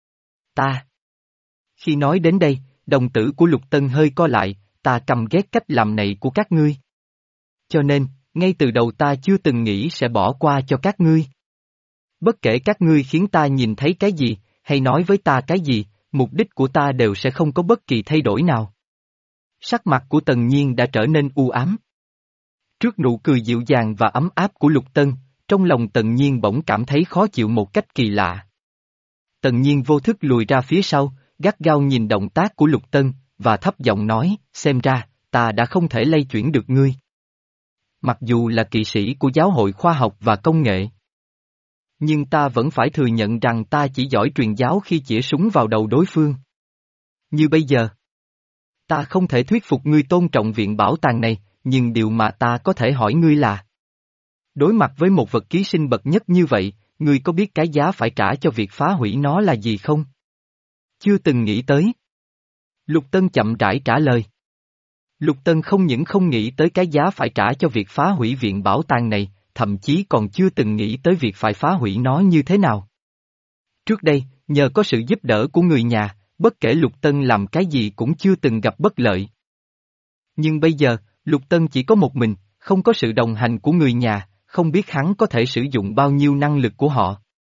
Ta. Khi nói đến đây, đồng tử của Lục Tân hơi co lại, ta căm ghét cách làm này của các ngươi. Cho nên, ngay từ đầu ta chưa từng nghĩ sẽ bỏ qua cho các ngươi. Bất kể các ngươi khiến ta nhìn thấy cái gì, hay nói với ta cái gì, mục đích của ta đều sẽ không có bất kỳ thay đổi nào. Sắc mặt của Tần Nhiên đã trở nên u ám. Trước nụ cười dịu dàng và ấm áp của Lục Tân, trong lòng Tần Nhiên bỗng cảm thấy khó chịu một cách kỳ lạ. Tần Nhiên vô thức lùi ra phía sau, gắt gao nhìn động tác của Lục Tân, và thấp giọng nói, xem ra, ta đã không thể lay chuyển được ngươi. Mặc dù là kỵ sĩ của giáo hội khoa học và công nghệ. Nhưng ta vẫn phải thừa nhận rằng ta chỉ giỏi truyền giáo khi chĩa súng vào đầu đối phương. Như bây giờ. Ta không thể thuyết phục ngươi tôn trọng viện bảo tàng này, nhưng điều mà ta có thể hỏi ngươi là. Đối mặt với một vật ký sinh bậc nhất như vậy, ngươi có biết cái giá phải trả cho việc phá hủy nó là gì không? Chưa từng nghĩ tới. Lục Tân chậm rãi trả lời. Lục Tân không những không nghĩ tới cái giá phải trả cho việc phá hủy viện bảo tàng này, thậm chí còn chưa từng nghĩ tới việc phải phá hủy nó như thế nào. Trước đây, nhờ có sự giúp đỡ của người nhà, bất kể Lục Tân làm cái gì cũng chưa từng gặp bất lợi. Nhưng bây giờ, Lục Tân chỉ có một mình, không có sự đồng hành của người nhà, không biết hắn có thể sử dụng bao nhiêu năng lực của họ.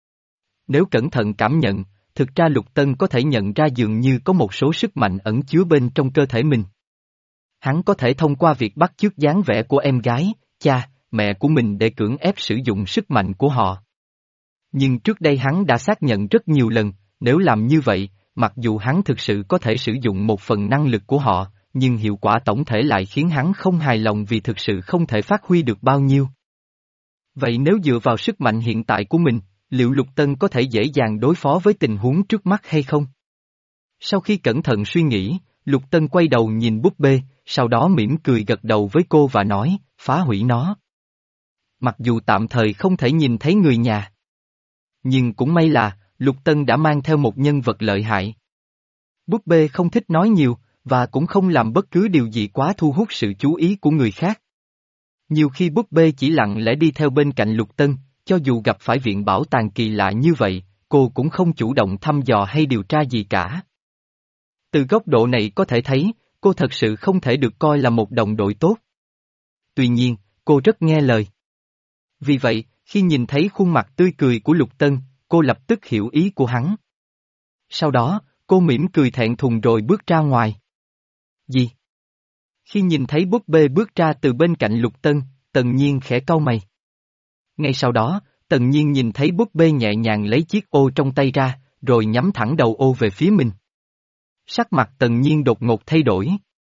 Nếu cẩn thận cảm nhận, thực ra Lục Tân có thể nhận ra dường như có một số sức mạnh ẩn chứa bên trong cơ thể mình. Hắn có thể thông qua việc bắt chước dáng vẻ của em gái, cha, mẹ của mình để cưỡng ép sử dụng sức mạnh của họ. Nhưng trước đây hắn đã xác nhận rất nhiều lần, nếu làm như vậy, mặc dù hắn thực sự có thể sử dụng một phần năng lực của họ, nhưng hiệu quả tổng thể lại khiến hắn không hài lòng vì thực sự không thể phát huy được bao nhiêu. Vậy nếu dựa vào sức mạnh hiện tại của mình, liệu Lục Tân có thể dễ dàng đối phó với tình huống trước mắt hay không? Sau khi cẩn thận suy nghĩ, Lục Tân quay đầu nhìn búp bê, sau đó mỉm cười gật đầu với cô và nói, phá hủy nó. Mặc dù tạm thời không thể nhìn thấy người nhà. Nhưng cũng may là, Lục Tân đã mang theo một nhân vật lợi hại. Búp bê không thích nói nhiều, và cũng không làm bất cứ điều gì quá thu hút sự chú ý của người khác. Nhiều khi búp bê chỉ lặng lẽ đi theo bên cạnh Lục Tân, cho dù gặp phải viện bảo tàng kỳ lạ như vậy, cô cũng không chủ động thăm dò hay điều tra gì cả. Từ góc độ này có thể thấy, cô thật sự không thể được coi là một đồng đội tốt. Tuy nhiên, cô rất nghe lời. Vì vậy, khi nhìn thấy khuôn mặt tươi cười của Lục Tân, cô lập tức hiểu ý của hắn. Sau đó, cô mỉm cười thẹn thùng rồi bước ra ngoài. Gì? Khi nhìn thấy búp bê bước ra từ bên cạnh Lục Tân, Tần Nhiên khẽ cau mày. Ngay sau đó, Tần Nhiên nhìn thấy búp bê nhẹ nhàng lấy chiếc ô trong tay ra, rồi nhắm thẳng đầu ô về phía mình. Sắc mặt Tần Nhiên đột ngột thay đổi.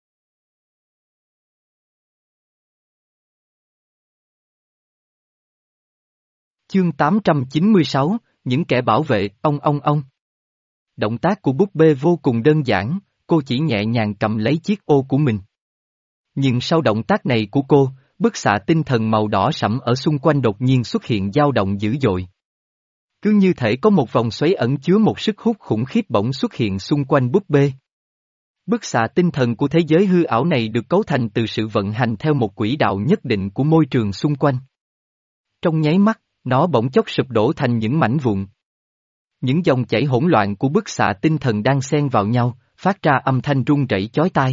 Chương tám trăm chín mươi sáu, những kẻ bảo vệ, ông ông ông. Động tác của búp bê vô cùng đơn giản, cô chỉ nhẹ nhàng cầm lấy chiếc ô của mình. Nhưng sau động tác này của cô, bức xạ tinh thần màu đỏ sẫm ở xung quanh đột nhiên xuất hiện dao động dữ dội. Cứ như thể có một vòng xoáy ẩn chứa một sức hút khủng khiếp bỗng xuất hiện xung quanh búp bê. Bức xạ tinh thần của thế giới hư ảo này được cấu thành từ sự vận hành theo một quỹ đạo nhất định của môi trường xung quanh. Trong nháy mắt, nó bỗng chốc sụp đổ thành những mảnh vụn. Những dòng chảy hỗn loạn của bức xạ tinh thần đang xen vào nhau, phát ra âm thanh rung rẩy chói tai.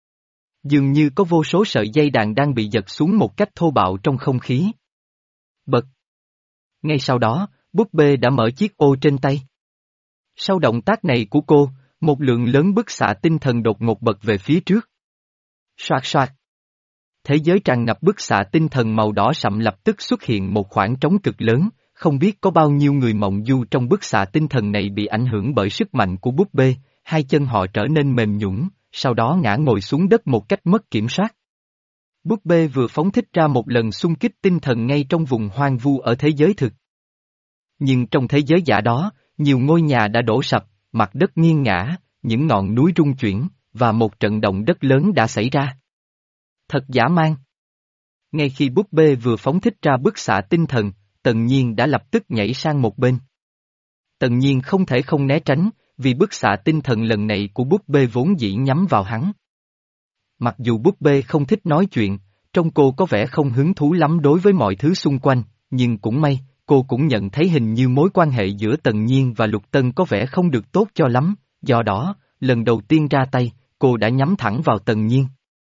Dường như có vô số sợi dây đàn đang bị giật xuống một cách thô bạo trong không khí. Bật. Ngay sau đó, búp bê đã mở chiếc ô trên tay. Sau động tác này của cô, một lượng lớn bức xạ tinh thần đột ngột bật về phía trước. Soạt soạt. Thế giới tràn ngập bức xạ tinh thần màu đỏ sậm lập tức xuất hiện một khoảng trống cực lớn, không biết có bao nhiêu người mộng du trong bức xạ tinh thần này bị ảnh hưởng bởi sức mạnh của búp bê, hai chân họ trở nên mềm nhũn, sau đó ngã ngồi xuống đất một cách mất kiểm soát. Búp bê vừa phóng thích ra một lần xung kích tinh thần ngay trong vùng hoang vu ở thế giới thực. Nhưng trong thế giới giả đó, nhiều ngôi nhà đã đổ sập, mặt đất nghiêng ngã, những ngọn núi rung chuyển, và một trận động đất lớn đã xảy ra. Thật dã man. Ngay khi búp bê vừa phóng thích ra bức xạ tinh thần, Tần Nhiên đã lập tức nhảy sang một bên. Tần Nhiên không thể không né tránh, vì bức xạ tinh thần lần này của búp bê vốn dĩ nhắm vào hắn. Mặc dù búp bê không thích nói chuyện, trông cô có vẻ không hứng thú lắm đối với mọi thứ xung quanh, nhưng cũng may, cô cũng nhận thấy hình như mối quan hệ giữa Tần Nhiên và Lục Tân có vẻ không được tốt cho lắm, do đó, lần đầu tiên ra tay, cô đã nhắm thẳng vào Tần Nhiên.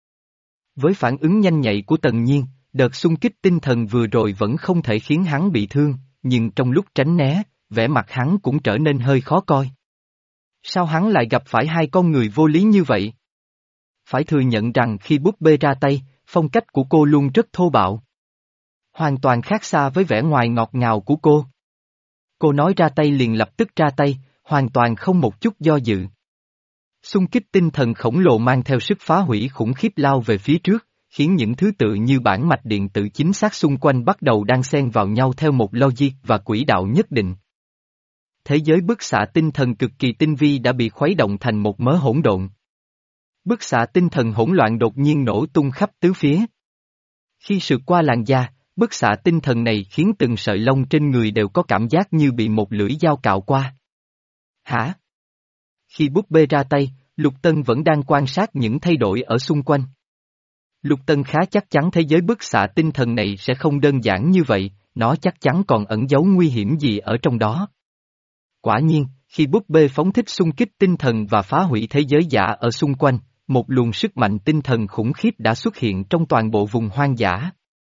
Với phản ứng nhanh nhạy của Tần Nhiên, đợt xung kích tinh thần vừa rồi vẫn không thể khiến hắn bị thương, nhưng trong lúc tránh né, vẻ mặt hắn cũng trở nên hơi khó coi. Sao hắn lại gặp phải hai con người vô lý như vậy? Phải thừa nhận rằng khi búp bê ra tay, phong cách của cô luôn rất thô bạo. Hoàn toàn khác xa với vẻ ngoài ngọt ngào của cô. Cô nói ra tay liền lập tức ra tay, hoàn toàn không một chút do dự. Xung kích tinh thần khổng lồ mang theo sức phá hủy khủng khiếp lao về phía trước, khiến những thứ tự như bản mạch điện tử chính xác xung quanh bắt đầu đan xen vào nhau theo một logic và quỹ đạo nhất định. Thế giới bức xạ tinh thần cực kỳ tinh vi đã bị khuấy động thành một mớ hỗn độn. Bức xạ tinh thần hỗn loạn đột nhiên nổ tung khắp tứ phía. Khi sượt qua làn da, bức xạ tinh thần này khiến từng sợi lông trên người đều có cảm giác như bị một lưỡi dao cạo qua. Hả? Khi búp bê ra tay, Lục Tân vẫn đang quan sát những thay đổi ở xung quanh. Lục Tân khá chắc chắn thế giới bức xạ tinh thần này sẽ không đơn giản như vậy, nó chắc chắn còn ẩn giấu nguy hiểm gì ở trong đó. Quả nhiên, khi búp bê phóng thích xung kích tinh thần và phá hủy thế giới giả ở xung quanh, một luồng sức mạnh tinh thần khủng khiếp đã xuất hiện trong toàn bộ vùng hoang dã.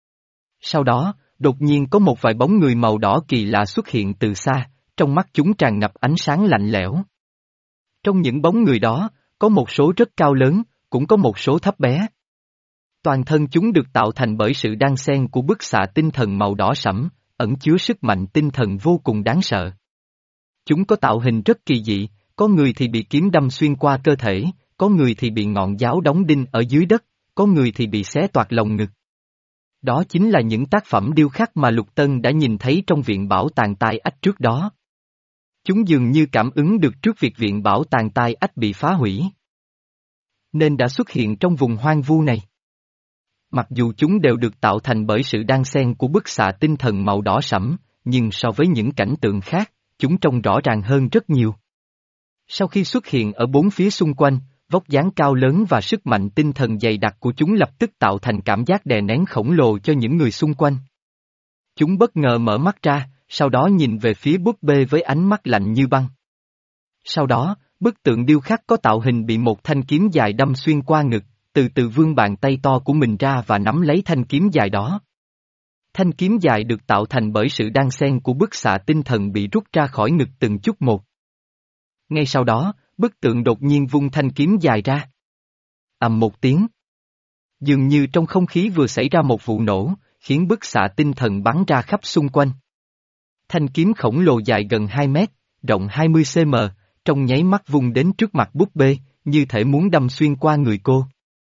Sau đó, đột nhiên có một vài bóng người màu đỏ kỳ lạ xuất hiện từ xa, trong mắt chúng tràn ngập ánh sáng lạnh lẽo. Trong những bóng người đó, có một số rất cao lớn, cũng có một số thấp bé. Toàn thân chúng được tạo thành bởi sự đan xen của bức xạ tinh thần màu đỏ sẫm, ẩn chứa sức mạnh tinh thần vô cùng đáng sợ. Chúng có tạo hình rất kỳ dị, có người thì bị kiếm đâm xuyên qua cơ thể, có người thì bị ngọn giáo đóng đinh ở dưới đất, có người thì bị xé toạc lồng ngực. Đó chính là những tác phẩm điêu khắc mà Lục Tân đã nhìn thấy trong viện bảo tàng Tai Ách trước đó. Chúng dường như cảm ứng được trước việc viện bảo tàng Tai Ách bị phá hủy, nên đã xuất hiện trong vùng hoang vu này. Mặc dù chúng đều được tạo thành bởi sự đan xen của bức xạ tinh thần màu đỏ sẫm, nhưng so với những cảnh tượng khác, chúng trông rõ ràng hơn rất nhiều. Sau khi xuất hiện ở bốn phía xung quanh, vóc dáng cao lớn và sức mạnh tinh thần dày đặc của chúng lập tức tạo thành cảm giác đè nén khổng lồ cho những người xung quanh. Chúng bất ngờ mở mắt ra, sau đó nhìn về phía búp bê với ánh mắt lạnh như băng. Sau đó, bức tượng điêu khắc có tạo hình bị một thanh kiếm dài đâm xuyên qua ngực, từ từ vươn bàn tay to của mình ra và nắm lấy thanh kiếm dài đó. Thanh kiếm dài được tạo thành bởi sự đan xen của bức xạ tinh thần bị rút ra khỏi ngực từng chút một. Ngay sau đó, bức tượng đột nhiên vung thanh kiếm dài ra. Ầm một tiếng. Dường như trong không khí vừa xảy ra một vụ nổ, khiến bức xạ tinh thần bắn ra khắp xung quanh. Thanh kiếm khổng lồ dài gần hai mét, rộng hai mươi xăng-ti-mét, trong nháy mắt vung đến trước mặt búp bê, như thể muốn đâm xuyên qua người cô.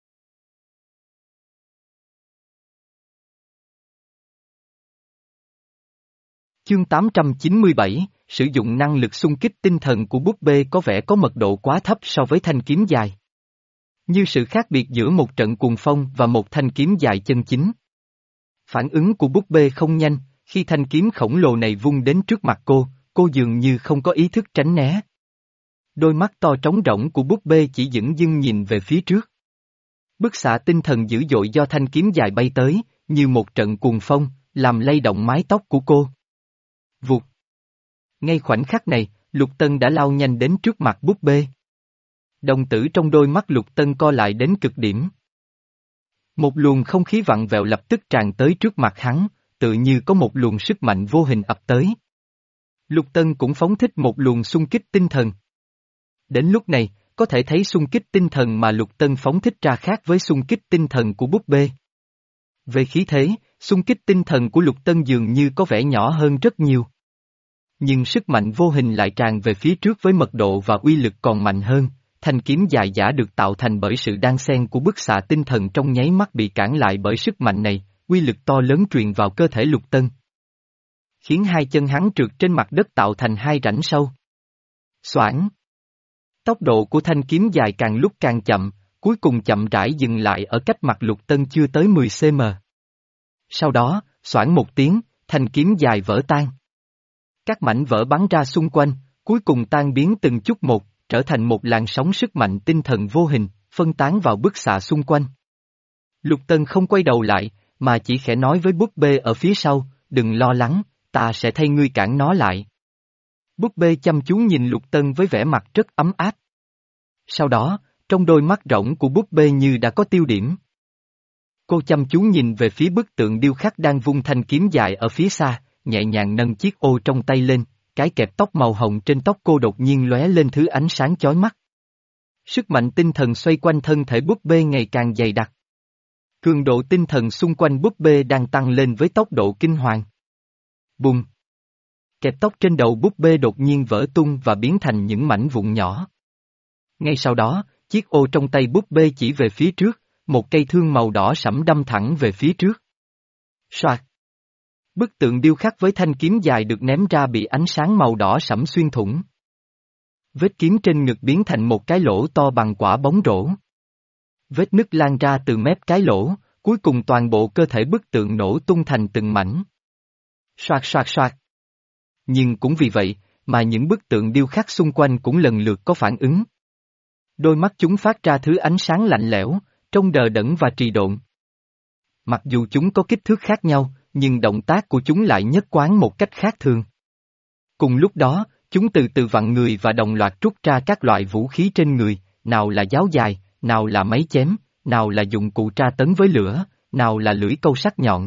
Chương tám trăm chín mươi bảy, sử dụng năng lực xung kích tinh thần của búp bê có vẻ có mật độ quá thấp so với thanh kiếm dài. Như sự khác biệt giữa một trận cuồng phong và một thanh kiếm dài chân chính. Phản ứng của búp bê không nhanh, khi thanh kiếm khổng lồ này vung đến trước mặt cô, cô dường như không có ý thức tránh né. Đôi mắt to trống rỗng của búp bê chỉ dửng dưng nhìn về phía trước. Bức xạ tinh thần dữ dội do thanh kiếm dài bay tới, như một trận cuồng phong, làm lay động mái tóc của cô. Vụt. Ngay khoảnh khắc này, Lục Tân đã lao nhanh đến trước mặt búp bê. Đồng tử trong đôi mắt Lục Tân co lại đến cực điểm. Một luồng không khí vặn vẹo lập tức tràn tới trước mặt hắn, tự như có một luồng sức mạnh vô hình ập tới. Lục Tân cũng phóng thích một luồng xung kích tinh thần. Đến lúc này, có thể thấy xung kích tinh thần mà Lục Tân phóng thích ra khác với xung kích tinh thần của búp bê. Về khí thế, xung kích tinh thần của Lục Tân dường như có vẻ nhỏ hơn rất nhiều. Nhưng sức mạnh vô hình lại tràn về phía trước với mật độ và uy lực còn mạnh hơn, thanh kiếm dài giả được tạo thành bởi sự đan xen của bức xạ tinh thần trong nháy mắt bị cản lại bởi sức mạnh này, uy lực to lớn truyền vào cơ thể Lục Tân. Khiến hai chân hắn trượt trên mặt đất tạo thành hai rãnh sâu. Xoảng. Tốc độ của thanh kiếm dài càng lúc càng chậm, cuối cùng chậm rãi dừng lại ở cách mặt Lục Tân chưa tới mười xăng-ti-mét. Sau đó, xoảng một tiếng, thanh kiếm dài vỡ tan. Các mảnh vỡ bắn ra xung quanh, cuối cùng tan biến từng chút một, trở thành một làn sóng sức mạnh tinh thần vô hình, phân tán vào bức xạ xung quanh. Lục Tân không quay đầu lại, mà chỉ khẽ nói với búp bê ở phía sau, đừng lo lắng, ta sẽ thay ngươi cản nó lại. Búp bê chăm chú nhìn Lục Tân với vẻ mặt rất ấm áp. Sau đó, trong đôi mắt rỗng của búp bê như đã có tiêu điểm. Cô chăm chú nhìn về phía bức tượng điêu khắc đang vung thanh kiếm dài ở phía xa, nhẹ nhàng nâng chiếc ô trong tay lên, cái kẹp tóc màu hồng trên tóc cô đột nhiên lóe lên thứ ánh sáng chói mắt. Sức mạnh tinh thần xoay quanh thân thể búp bê ngày càng dày đặc. Cường độ tinh thần xung quanh búp bê đang tăng lên với tốc độ kinh hoàng. Bùng! Kẹp tóc trên đầu búp bê đột nhiên vỡ tung và biến thành những mảnh vụn nhỏ. Ngay sau đó, chiếc ô trong tay búp bê chỉ về phía trước, một cây thương màu đỏ sẫm đâm thẳng về phía trước. Soạt! Bức tượng điêu khắc với thanh kiếm dài được ném ra bị ánh sáng màu đỏ sẫm xuyên thủng. Vết kiếm trên ngực biến thành một cái lỗ to bằng quả bóng rổ. Vết nứt lan ra từ mép cái lỗ, cuối cùng toàn bộ cơ thể bức tượng nổ tung thành từng mảnh. Soạt soạt soạt. Nhưng cũng vì vậy, mà những bức tượng điêu khắc xung quanh cũng lần lượt có phản ứng. Đôi mắt chúng phát ra thứ ánh sáng lạnh lẽo, trông đờ đẫn và trì độn. Mặc dù chúng có kích thước khác nhau, nhưng động tác của chúng lại nhất quán một cách khác thường. Cùng lúc đó, chúng từ từ vặn người và đồng loạt rút ra các loại vũ khí trên người, nào là giáo dài, nào là máy chém, nào là dụng cụ tra tấn với lửa, nào là lưỡi câu sắc nhọn.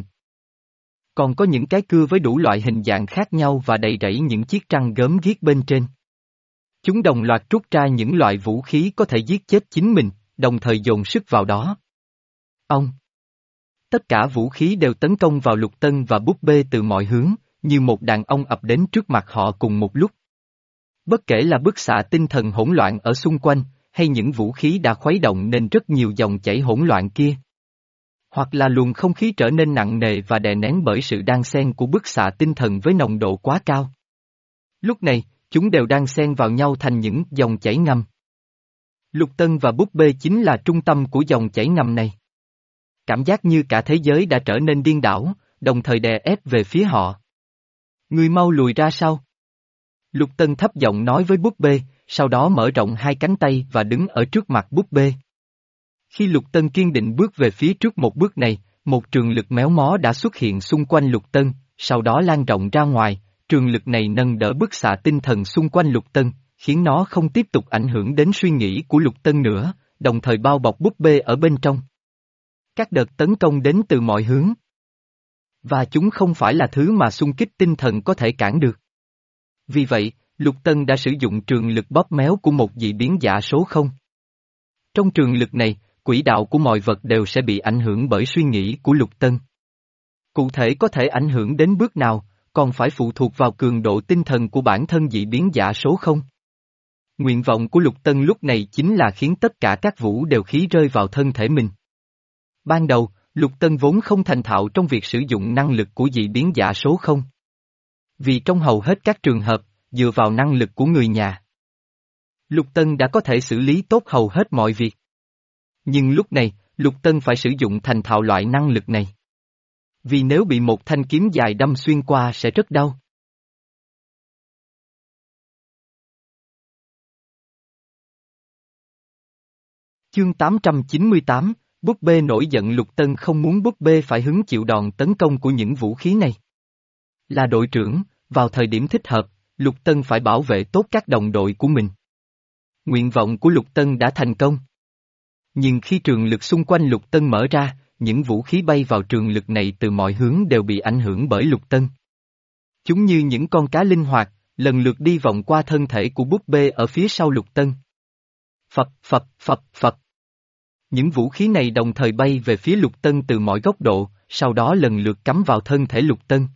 Còn có những cái cưa với đủ loại hình dạng khác nhau và đầy rẫy những chiếc răng gớm ghiếc bên trên. Chúng đồng loạt rút ra những loại vũ khí có thể giết chết chính mình, đồng thời dồn sức vào đó. Ông! Tất cả vũ khí đều tấn công vào Lục Tân và búp bê từ mọi hướng, như một đàn ông ập đến trước mặt họ cùng một lúc. Bất kể là bức xạ tinh thần hỗn loạn ở xung quanh, hay những vũ khí đã khuấy động nên rất nhiều dòng chảy hỗn loạn kia. Hoặc là luồng không khí trở nên nặng nề và đè nén bởi sự đan xen của bức xạ tinh thần với nồng độ quá cao. Lúc này, chúng đều đan xen vào nhau thành những dòng chảy ngầm. Lục Tân và búp bê chính là trung tâm của dòng chảy ngầm này. Cảm giác như cả thế giới đã trở nên điên đảo, đồng thời đè ép về phía họ. Ngươi mau lùi ra sau. Lục Tân thấp giọng nói với búp bê, sau đó mở rộng hai cánh tay và đứng ở trước mặt búp bê. Khi Lục Tân kiên định bước về phía trước một bước này, một trường lực méo mó đã xuất hiện xung quanh Lục Tân, sau đó lan rộng ra ngoài, trường lực này nâng đỡ bức xạ tinh thần xung quanh Lục Tân, khiến nó không tiếp tục ảnh hưởng đến suy nghĩ của Lục Tân nữa, đồng thời bao bọc búp bê ở bên trong. Các đợt tấn công đến từ mọi hướng. Và chúng không phải là thứ mà xung kích tinh thần có thể cản được. Vì vậy, Lục Tân đã sử dụng trường lực bóp méo của một dị biến giả số không. Trong trường lực này, quỹ đạo của mọi vật đều sẽ bị ảnh hưởng bởi suy nghĩ của Lục Tân. Cụ thể có thể ảnh hưởng đến bước nào, còn phải phụ thuộc vào cường độ tinh thần của bản thân dị biến giả số không. Nguyện vọng của Lục Tân lúc này chính là khiến tất cả các vũ đều khí rơi vào thân thể mình. Ban đầu, Lục Tân vốn không thành thạo trong việc sử dụng năng lực của dị biến giả số không. Vì trong hầu hết các trường hợp, dựa vào năng lực của người nhà, Lục Tân đã có thể xử lý tốt hầu hết mọi việc. Nhưng lúc này, Lục Tân phải sử dụng thành thạo loại năng lực này. Vì nếu bị một thanh kiếm dài đâm xuyên qua sẽ rất đau. Chương tám trăm chín mươi tám, búp bê nổi giận. Lục Tân không muốn búp bê phải hứng chịu đòn tấn công của những vũ khí này. Là đội trưởng, vào thời điểm thích hợp, Lục Tân phải bảo vệ tốt các đồng đội của mình. Nguyện vọng của Lục Tân đã thành công. Nhưng khi trường lực xung quanh Lục Tân mở ra, những vũ khí bay vào trường lực này từ mọi hướng đều bị ảnh hưởng bởi Lục Tân. Chúng như những con cá linh hoạt, lần lượt đi vòng qua thân thể của búp bê ở phía sau Lục Tân. Phập phập phập phập. Những vũ khí này đồng thời bay về phía Lục Tân từ mọi góc độ, sau đó lần lượt cắm vào thân thể Lục Tân.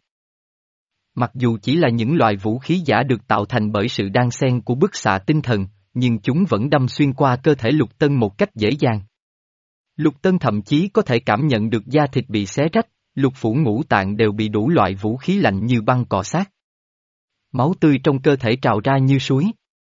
Mặc dù chỉ là những loại vũ khí giả được tạo thành bởi sự đan xen của bức xạ tinh thần, nhưng chúng vẫn đâm xuyên qua cơ thể Lục Tân một cách dễ dàng. Lục Tân thậm chí có thể cảm nhận được da thịt bị xé rách, lục phủ ngũ tạng đều bị đủ loại vũ khí lạnh như băng cọ sát. Máu tươi trong cơ thể trào ra như suối.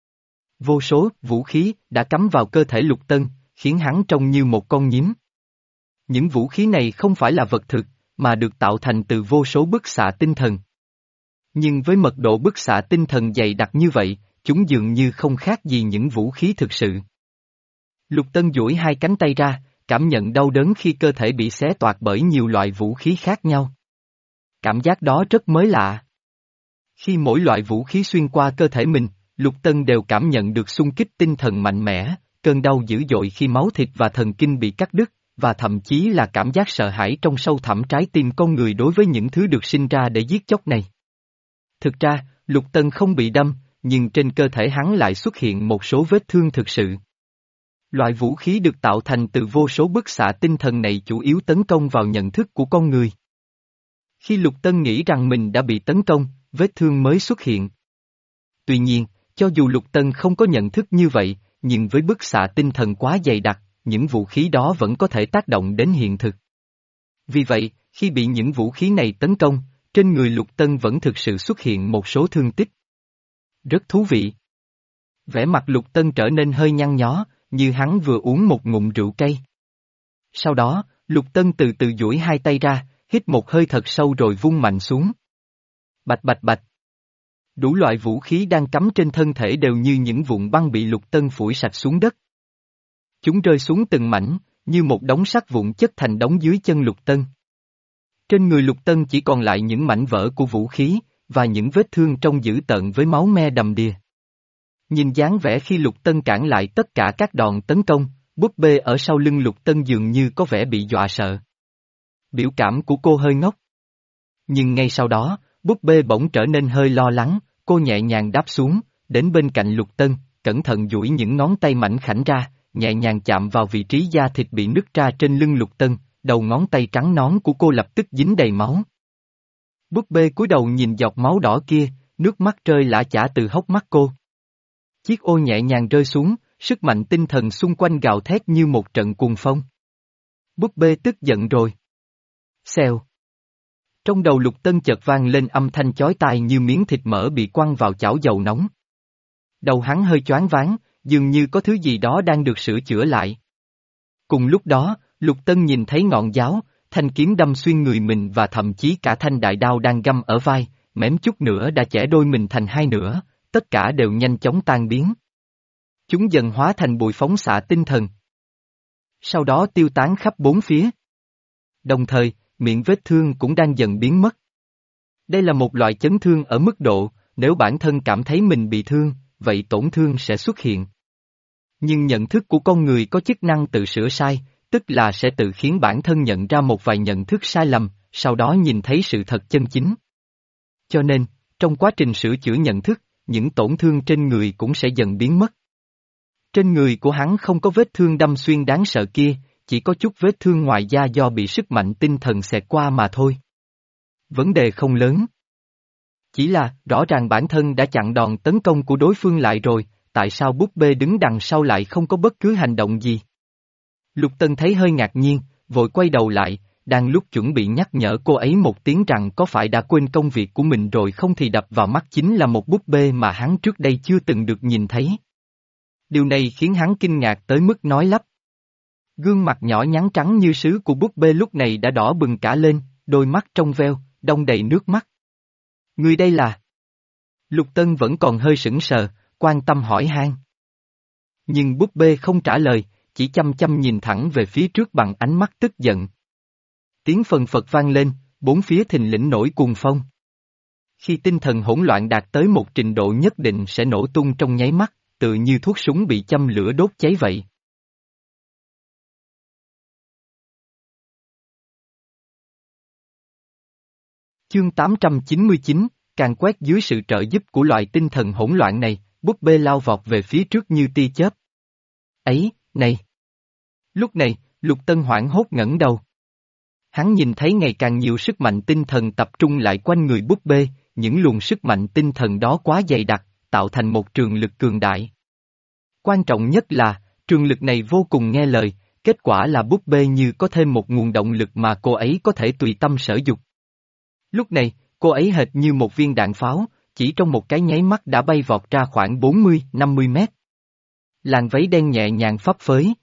Vô số vũ khí đã cắm vào cơ thể Lục Tân, khiến hắn trông như một con nhím. Những vũ khí này không phải là vật thực, mà được tạo thành từ vô số bức xạ tinh thần. Nhưng với mật độ bức xạ tinh thần dày đặc như vậy, chúng dường như không khác gì những vũ khí thực sự. Lục Tân duỗi hai cánh tay ra, cảm nhận đau đớn khi cơ thể bị xé toạc bởi nhiều loại vũ khí khác nhau. Cảm giác đó rất mới lạ. Khi mỗi loại vũ khí xuyên qua cơ thể mình, Lục Tân đều cảm nhận được xung kích tinh thần mạnh mẽ, cơn đau dữ dội khi máu thịt và thần kinh bị cắt đứt, và thậm chí là cảm giác sợ hãi trong sâu thẳm trái tim con người đối với những thứ được sinh ra để giết chóc này. Thực ra, Lục Tân không bị đâm, nhưng trên cơ thể hắn lại xuất hiện một số vết thương thực sự. Loại vũ khí được tạo thành từ vô số bức xạ tinh thần này chủ yếu tấn công vào nhận thức của con người. Khi Lục Tân nghĩ rằng mình đã bị tấn công, vết thương mới xuất hiện. Tuy nhiên, cho dù Lục Tân không có nhận thức như vậy, nhưng với bức xạ tinh thần quá dày đặc, những vũ khí đó vẫn có thể tác động đến hiện thực. Vì vậy, khi bị những vũ khí này tấn công, trên người Lục Tân vẫn thực sự xuất hiện một số thương tích. Rất thú vị. Vẻ mặt Lục Tân trở nên hơi nhăn nhó, như hắn vừa uống một ngụm rượu cay. Sau đó, Lục Tân từ từ duỗi hai tay ra, hít một hơi thật sâu rồi vung mạnh xuống. Bạch bạch bạch. Đủ loại vũ khí đang cắm trên thân thể đều như những vụn băng bị Lục Tân phủi sạch xuống đất. Chúng rơi xuống từng mảnh, như một đống sắt vụn chất thành đống dưới chân Lục Tân. Trên người Lục Tân chỉ còn lại những mảnh vỡ của vũ khí, và những vết thương trông dữ tợn với máu me đầm đìa. Nhìn dáng vẻ khi Lục Tân cản lại tất cả các đòn tấn công, búp bê ở sau lưng Lục Tân dường như có vẻ bị dọa sợ. Biểu cảm của cô hơi ngốc. Nhưng ngay sau đó, búp bê bỗng trở nên hơi lo lắng, cô nhẹ nhàng đáp xuống, đến bên cạnh Lục Tân, cẩn thận duỗi những ngón tay mảnh khảnh ra, nhẹ nhàng chạm vào vị trí da thịt bị nứt ra trên lưng Lục Tân, đầu ngón tay trắng nõn của cô lập tức dính đầy máu. Búp bê cúi đầu nhìn giọt máu đỏ kia, nước mắt rơi lã chã từ hốc mắt cô. Chiếc ô nhẹ nhàng rơi xuống, sức mạnh tinh thần xung quanh gào thét như một trận cuồng phong. Búp bê tức giận rồi. Xèo. Trong đầu Lục Tân chợt vang lên âm thanh chói tai như miếng thịt mỡ bị quăng vào chảo dầu nóng. Đầu hắn hơi choáng váng, dường như có thứ gì đó đang được sửa chữa lại. Cùng lúc đó, Lục Tân nhìn thấy ngọn giáo, thanh kiếm đâm xuyên người mình và thậm chí cả thanh đại đao đang găm ở vai, mém chút nữa đã chẻ đôi mình thành hai nửa, tất cả đều nhanh chóng tan biến. Chúng dần hóa thành bụi phóng xạ tinh thần. Sau đó tiêu tán khắp bốn phía. Đồng thời, miệng vết thương cũng đang dần biến mất. Đây là một loại chấn thương ở mức độ, nếu bản thân cảm thấy mình bị thương, vậy tổn thương sẽ xuất hiện. Nhưng nhận thức của con người có chức năng tự sửa sai, tức là sẽ tự khiến bản thân nhận ra một vài nhận thức sai lầm, sau đó nhìn thấy sự thật chân chính. Cho nên, trong quá trình sửa chữa nhận thức, những tổn thương trên người cũng sẽ dần biến mất. Trên người của hắn không có vết thương đâm xuyên đáng sợ kia, chỉ có chút vết thương ngoài da do bị sức mạnh tinh thần xẹt qua mà thôi. Vấn đề không lớn. Chỉ là, rõ ràng bản thân đã chặn đòn tấn công của đối phương lại rồi, tại sao búp bê đứng đằng sau lại không có bất cứ hành động gì? Lục Tân thấy hơi ngạc nhiên, vội quay đầu lại, đang lúc chuẩn bị nhắc nhở cô ấy một tiếng rằng có phải đã quên công việc của mình rồi không thì đập vào mắt chính là một búp bê mà hắn trước đây chưa từng được nhìn thấy. Điều này khiến hắn kinh ngạc tới mức nói lắp. Gương mặt nhỏ nhắn trắng như sứ của búp bê lúc này đã đỏ bừng cả lên, đôi mắt trong veo, đong đầy nước mắt. Người đây là... Lục Tân vẫn còn hơi sững sờ, quan tâm hỏi han. Nhưng búp bê không trả lời, chỉ chăm chăm nhìn thẳng về phía trước bằng ánh mắt tức giận. Tiếng phần phật vang lên, bốn phía thình lình nổi cuồng phong. Khi tinh thần hỗn loạn đạt tới một trình độ nhất định sẽ nổ tung trong nháy mắt, tự như thuốc súng bị châm lửa đốt cháy vậy. Chương tám trăm chín mươi chín, càng quét dưới sự trợ giúp của loại tinh thần hỗn loạn này, búp bê lao vọt về phía trước như tia chớp. Ấy, này! Lúc này, Lục Tân hoảng hốt ngẩng đầu. Hắn nhìn thấy ngày càng nhiều sức mạnh tinh thần tập trung lại quanh người búp bê, những luồng sức mạnh tinh thần đó quá dày đặc, tạo thành một trường lực cường đại. Quan trọng nhất là, trường lực này vô cùng nghe lời, kết quả là búp bê như có thêm một nguồn động lực mà cô ấy có thể tùy tâm sở dục. Lúc này, cô ấy hệt như một viên đạn pháo, chỉ trong một cái nháy mắt đã bay vọt ra khoảng bốn mươi năm mươi mét. Làn váy đen nhẹ nhàng phấp phới.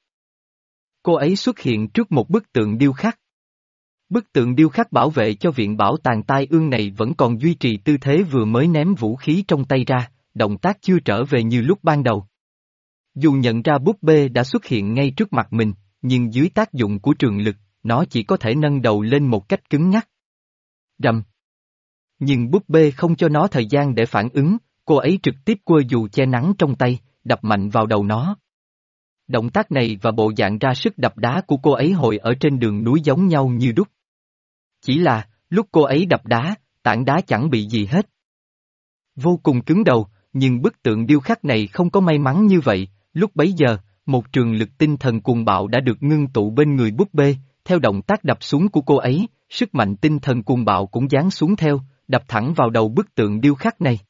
Cô ấy xuất hiện trước một bức tượng điêu khắc. Bức tượng điêu khắc bảo vệ cho viện bảo tàng tai ương này vẫn còn duy trì tư thế vừa mới ném vũ khí trong tay ra, động tác chưa trở về như lúc ban đầu. Dù nhận ra búp bê đã xuất hiện ngay trước mặt mình, nhưng dưới tác dụng của trường lực, nó chỉ có thể nâng đầu lên một cách cứng nhắc. Rầm. Nhưng búp bê không cho nó thời gian để phản ứng, cô ấy trực tiếp quơ dù che nắng trong tay, đập mạnh vào đầu nó. Động tác này và bộ dạng ra sức đập đá của cô ấy hồi ở trên đường núi giống nhau như đúc. Chỉ là, lúc cô ấy đập đá, tảng đá chẳng bị gì hết. Vô cùng cứng đầu, nhưng bức tượng điêu khắc này không có may mắn như vậy, lúc bấy giờ, một trường lực tinh thần cuồng bạo đã được ngưng tụ bên người búp bê, theo động tác đập xuống của cô ấy, sức mạnh tinh thần cuồng bạo cũng giáng xuống theo, đập thẳng vào đầu bức tượng điêu khắc này.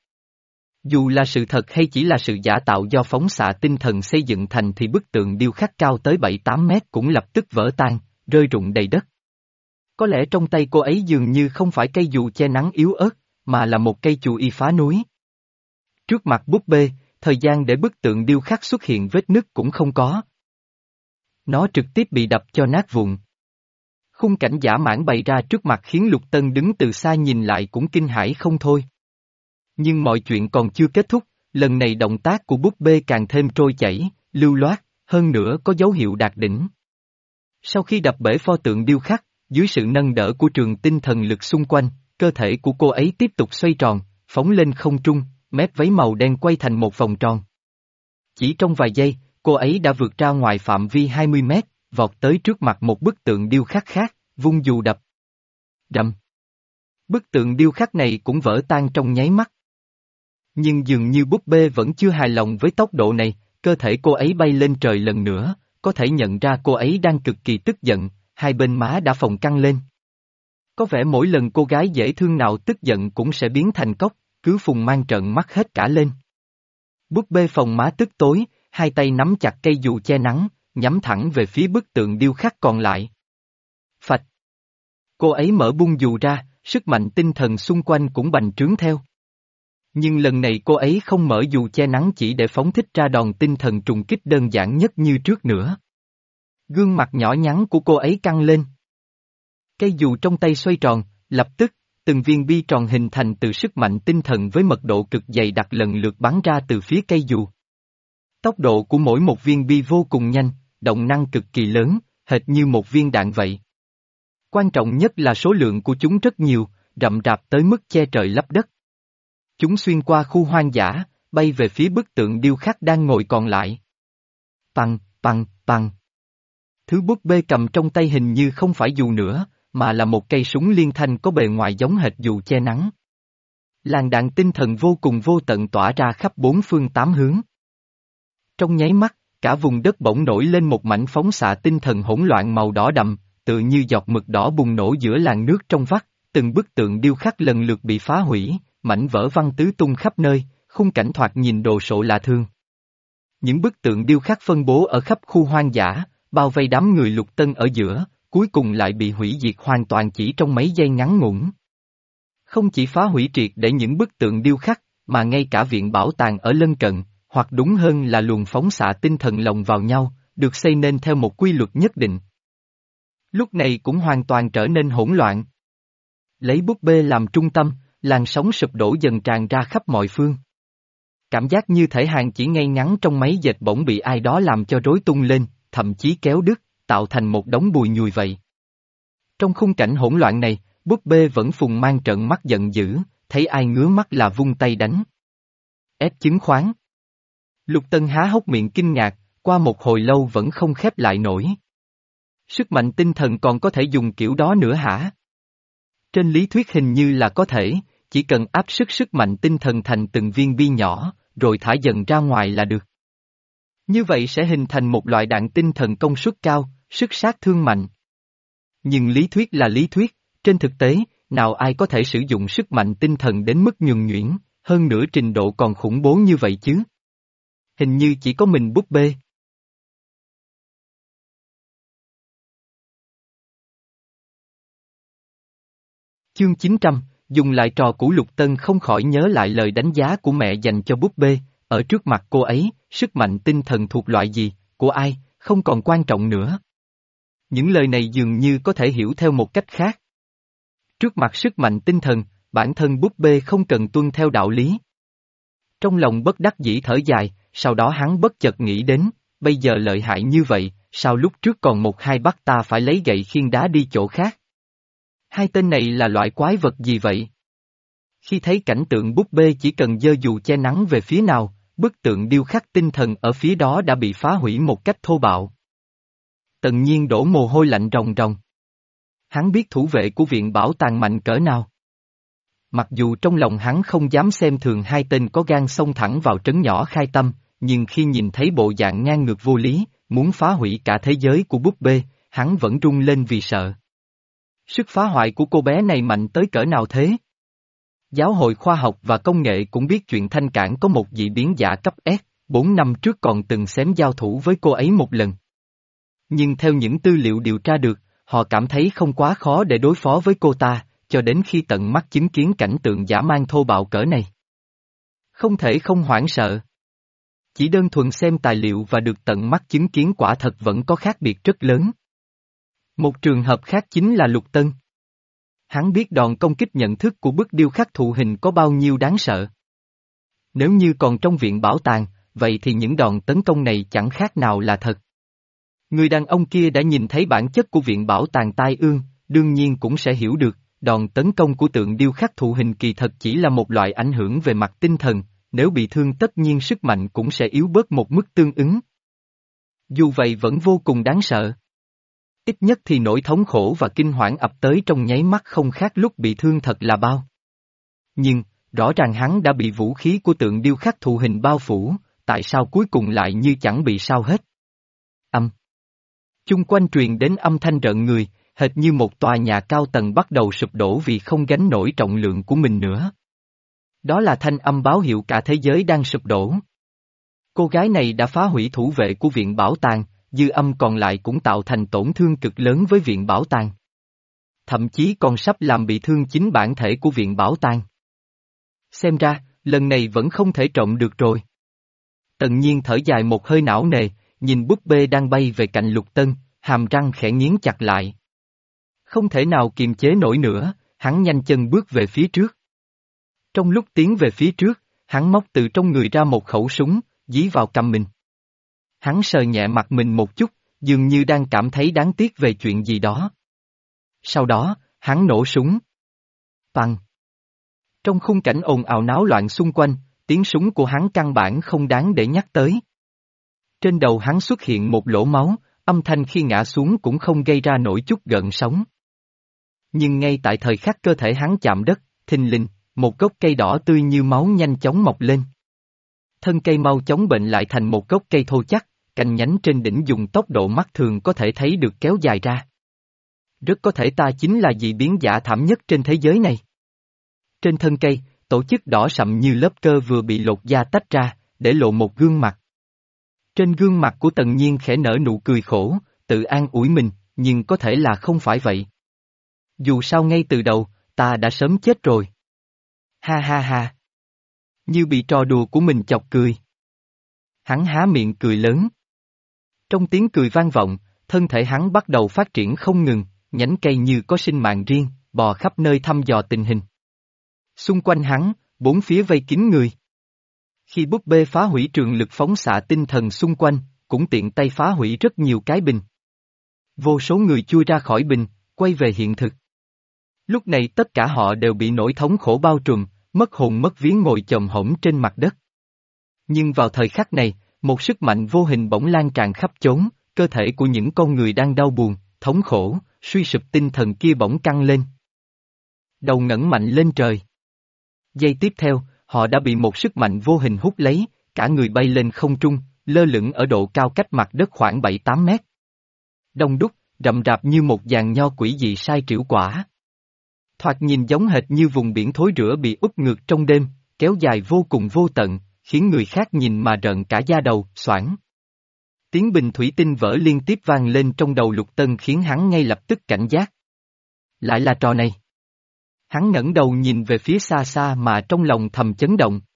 Dù là sự thật hay chỉ là sự giả tạo do phóng xạ tinh thần xây dựng thành thì bức tượng điêu khắc cao tới bảy tám mét cũng lập tức vỡ tan, rơi rụng đầy đất. Có lẽ trong tay cô ấy dường như không phải cây dù che nắng yếu ớt, mà là một cây chù y phá núi. Trước mặt búp bê, thời gian để bức tượng điêu khắc xuất hiện vết nứt cũng không có. Nó trực tiếp bị đập cho nát vụn. Khung cảnh dã mãn bày ra trước mặt khiến Lục Tân đứng từ xa nhìn lại cũng kinh hãi không thôi. Nhưng mọi chuyện còn chưa kết thúc, lần này động tác của búp bê càng thêm trôi chảy, lưu loát, hơn nữa có dấu hiệu đạt đỉnh. Sau khi đập bể pho tượng điêu khắc, dưới sự nâng đỡ của trường tinh thần lực xung quanh, cơ thể của cô ấy tiếp tục xoay tròn, phóng lên không trung, mép váy màu đen quay thành một vòng tròn. Chỉ trong vài giây, cô ấy đã vượt ra ngoài phạm vi hai mươi mét, vọt tới trước mặt một bức tượng điêu khắc khác, vung dù đập. Rầm. Bức tượng điêu khắc này cũng vỡ tan trong nháy mắt. Nhưng dường như búp bê vẫn chưa hài lòng với tốc độ này, cơ thể cô ấy bay lên trời lần nữa, có thể nhận ra cô ấy đang cực kỳ tức giận, hai bên má đã phồng căng lên. Có vẻ mỗi lần cô gái dễ thương nào tức giận cũng sẽ biến thành cóc, cứ phùng mang trợn mắt hết cả lên. Búp bê phồng má tức tối, hai tay nắm chặt cây dù che nắng, nhắm thẳng về phía bức tượng điêu khắc còn lại. Phạch! Cô ấy mở bung dù ra, sức mạnh tinh thần xung quanh cũng bành trướng theo. Nhưng lần này cô ấy không mở dù che nắng chỉ để phóng thích ra đòn tinh thần trùng kích đơn giản nhất như trước nữa. Gương mặt nhỏ nhắn của cô ấy căng lên. Cây dù trong tay xoay tròn, lập tức, từng viên bi tròn hình thành từ sức mạnh tinh thần với mật độ cực dày đặc lần lượt bắn ra từ phía cây dù. Tốc độ của mỗi một viên bi vô cùng nhanh, động năng cực kỳ lớn, hệt như một viên đạn vậy. Quan trọng nhất là số lượng của chúng rất nhiều, rậm rạp tới mức che trời lấp đất. Chúng xuyên qua khu hoang dã, bay về phía bức tượng điêu khắc đang ngồi còn lại. Păng, păng, păng. Thứ búp bê cầm trong tay hình như không phải dù nữa, mà là một cây súng liên thanh có bề ngoài giống hệt dù che nắng. Làn đạn tinh thần vô cùng vô tận tỏa ra khắp bốn phương tám hướng. Trong nháy mắt, cả vùng đất bỗng nổi lên một mảnh phóng xạ tinh thần hỗn loạn màu đỏ đậm, tự như giọt mực đỏ bùng nổ giữa làn nước trong vắt, từng bức tượng điêu khắc lần lượt bị phá hủy, mảnh vỡ văng tứ tung khắp nơi, khung cảnh thoạt nhìn đồ sộ lạ thường. Những bức tượng điêu khắc phân bố ở khắp khu hoang dã, bao vây đám người Lục Tân ở giữa, cuối cùng lại bị hủy diệt hoàn toàn chỉ trong mấy giây ngắn ngủn. Không chỉ phá hủy triệt để những bức tượng điêu khắc, mà ngay cả viện bảo tàng ở lân cận, hoặc đúng hơn là luồng phóng xạ tinh thần lồng vào nhau, được xây nên theo một quy luật nhất định. Lúc này cũng hoàn toàn trở nên hỗn loạn. Lấy búp bê làm trung tâm, làn sóng sụp đổ dần tràn ra khắp mọi phương. Cảm giác như thể hàng chỉ ngay ngắn trong mấy dệt bỗng bị ai đó làm cho rối tung lên, thậm chí kéo đứt, tạo thành một đống bùi nhùi vậy. Trong khung cảnh hỗn loạn này, búp bê vẫn phùng mang trợn mắt giận dữ, thấy ai ngứa mắt là vung tay đánh. Ép chứng khoán. Lục Tân há hốc miệng kinh ngạc, qua một hồi lâu vẫn không khép lại nổi. Sức mạnh tinh thần còn có thể dùng kiểu đó nữa hả? Trên lý thuyết hình như là có thể, chỉ cần áp sức sức mạnh tinh thần thành từng viên bi nhỏ, rồi thả dần ra ngoài là được. Như vậy sẽ hình thành một loại đạn tinh thần công suất cao, sức sát thương mạnh. Nhưng lý thuyết là lý thuyết, trên thực tế, nào ai có thể sử dụng sức mạnh tinh thần đến mức nhuần nhuyễn, hơn nữa trình độ còn khủng bố như vậy chứ? Hình như chỉ có mình búp bê. Chương chín trăm, dùng lại trò cũ. Lục Tân không khỏi nhớ lại lời đánh giá của mẹ dành cho búp bê, ở trước mặt cô ấy, sức mạnh tinh thần thuộc loại gì, của ai, không còn quan trọng nữa. Những lời này dường như có thể hiểu theo một cách khác. Trước mặt sức mạnh tinh thần, bản thân búp bê không cần tuân theo đạo lý. Trong lòng bất đắc dĩ thở dài, sau đó hắn bất chợt nghĩ đến, bây giờ lợi hại như vậy, sao lúc trước còn một hai bắt ta phải lấy gậy khiêng đá đi chỗ khác? Hai tên này là loại quái vật gì vậy? Khi thấy cảnh tượng búp bê chỉ cần giơ dù che nắng về phía nào, bức tượng điêu khắc tinh thần ở phía đó đã bị phá hủy một cách thô bạo. Tần Nhiên đổ mồ hôi lạnh ròng ròng. Hắn biết thủ vệ của viện bảo tàng mạnh cỡ nào. Mặc dù trong lòng hắn không dám xem thường hai tên có gan xông thẳng vào trấn nhỏ Khai Tâm, nhưng khi nhìn thấy bộ dạng ngang ngược vô lý, muốn phá hủy cả thế giới của búp bê, hắn vẫn run lên vì sợ. Sức phá hoại của cô bé này mạnh tới cỡ nào thế? Giáo hội Khoa học và Công nghệ cũng biết chuyện Thanh Cảng có một dị biến giả cấp S, bốn năm trước còn từng xém giao thủ với cô ấy một lần. Nhưng theo những tư liệu điều tra được, họ cảm thấy không quá khó để đối phó với cô ta, cho đến khi tận mắt chứng kiến cảnh tượng dã man thô bạo cỡ này. Không thể không hoảng sợ. Chỉ đơn thuần xem tài liệu và được tận mắt chứng kiến quả thật vẫn có khác biệt rất lớn. Một trường hợp khác chính là Lục Tân. Hắn biết đòn công kích nhận thức của bức điêu khắc thụ hình có bao nhiêu đáng sợ. Nếu như còn trong viện bảo tàng, vậy thì những đòn tấn công này chẳng khác nào là thật. Người đàn ông kia đã nhìn thấy bản chất của viện bảo tàng Tai Ương, đương nhiên cũng sẽ hiểu được, đòn tấn công của tượng điêu khắc thụ hình kỳ thật chỉ là một loại ảnh hưởng về mặt tinh thần, nếu bị thương tất nhiên sức mạnh cũng sẽ yếu bớt một mức tương ứng. Dù vậy vẫn vô cùng đáng sợ. Ít nhất thì nỗi thống khổ và kinh hoảng ập tới trong nháy mắt không khác lúc bị thương thật là bao. Nhưng, rõ ràng hắn đã bị vũ khí của tượng điêu khắc thụ hình bao phủ, tại sao cuối cùng lại như chẳng bị sao hết? Âm. Chung quanh truyền đến âm thanh rợn người, hệt như một tòa nhà cao tầng bắt đầu sụp đổ vì không gánh nổi trọng lượng của mình nữa. Đó là thanh âm báo hiệu cả thế giới đang sụp đổ. Cô gái này đã phá hủy thủ vệ của viện bảo tàng, dư âm còn lại cũng tạo thành tổn thương cực lớn với viện bảo tàng. Thậm chí còn sắp làm bị thương chính bản thể của viện bảo tàng. Xem ra, lần này vẫn không thể trộm được rồi. Tần Nhiên thở dài một hơi não nề, nhìn búp bê đang bay về cạnh Lục Tân, hàm răng khẽ nghiến chặt lại. Không thể nào kiềm chế nổi nữa, hắn nhanh chân bước về phía trước. Trong lúc tiến về phía trước, hắn móc từ trong người ra một khẩu súng, dí vào cằm mình. Hắn sờ nhẹ mặt mình một chút, dường như đang cảm thấy đáng tiếc về chuyện gì đó. Sau đó, hắn nổ súng. Bằng. Trong khung cảnh ồn ào náo loạn xung quanh, tiếng súng của hắn căn bản không đáng để nhắc tới. Trên đầu hắn xuất hiện một lỗ máu, âm thanh khi ngã xuống cũng không gây ra nổi chút gợn sóng. Nhưng ngay tại thời khắc cơ thể hắn chạm đất, thình lình, một gốc cây đỏ tươi như máu nhanh chóng mọc lên. Thân cây mau chóng bệnh lại thành một gốc cây thô chắc, cành nhánh trên đỉnh dùng tốc độ mắt thường có thể thấy được kéo dài ra. Rất có thể ta chính là dị biến giả thảm nhất trên thế giới này. Trên thân cây, tổ chức đỏ sậm như lớp cơ vừa bị lột da tách ra, để lộ một gương mặt. Trên gương mặt của Tần Nhiên khẽ nở nụ cười khổ, tự an ủi mình, nhưng có thể là không phải vậy. Dù sao ngay từ đầu, ta đã sớm chết rồi. Ha ha ha. Như bị trò đùa của mình chọc cười. Hắn há miệng cười lớn. Trong tiếng cười vang vọng, thân thể hắn bắt đầu phát triển không ngừng, nhánh cây như có sinh mạng riêng, bò khắp nơi thăm dò tình hình. Xung quanh hắn, bốn phía vây kín người. Khi búp bê phá hủy trường lực phóng xạ tinh thần xung quanh, cũng tiện tay phá hủy rất nhiều cái bình. Vô số người chui ra khỏi bình, quay về hiện thực. Lúc này tất cả họ đều bị nỗi thống khổ bao trùm, mất hồn mất vía ngồi chồm hổm trên mặt đất. Nhưng vào thời khắc này, một sức mạnh vô hình bỗng lan tràn khắp chốn, cơ thể của những con người đang đau buồn, thống khổ, suy sụp tinh thần kia bỗng căng lên. Đầu ngẩng mạnh lên trời. Giây tiếp theo, họ đã bị một sức mạnh vô hình hút lấy, cả người bay lên không trung, lơ lửng ở độ cao cách mặt đất khoảng bảy tám mét. Đông đúc, rậm rạp như một dàn nho quỷ dị sai trĩu quả. Thoạt nhìn giống hệt như vùng biển thối rữa bị úp ngược trong đêm, kéo dài vô cùng vô tận, khiến người khác nhìn mà rợn cả da đầu, xoảng. Tiếng bình thủy tinh vỡ liên tiếp vang lên trong đầu Lục Tân khiến hắn ngay lập tức cảnh giác. Lại là trò này. Hắn ngẩng đầu nhìn về phía xa xa mà trong lòng thầm chấn động.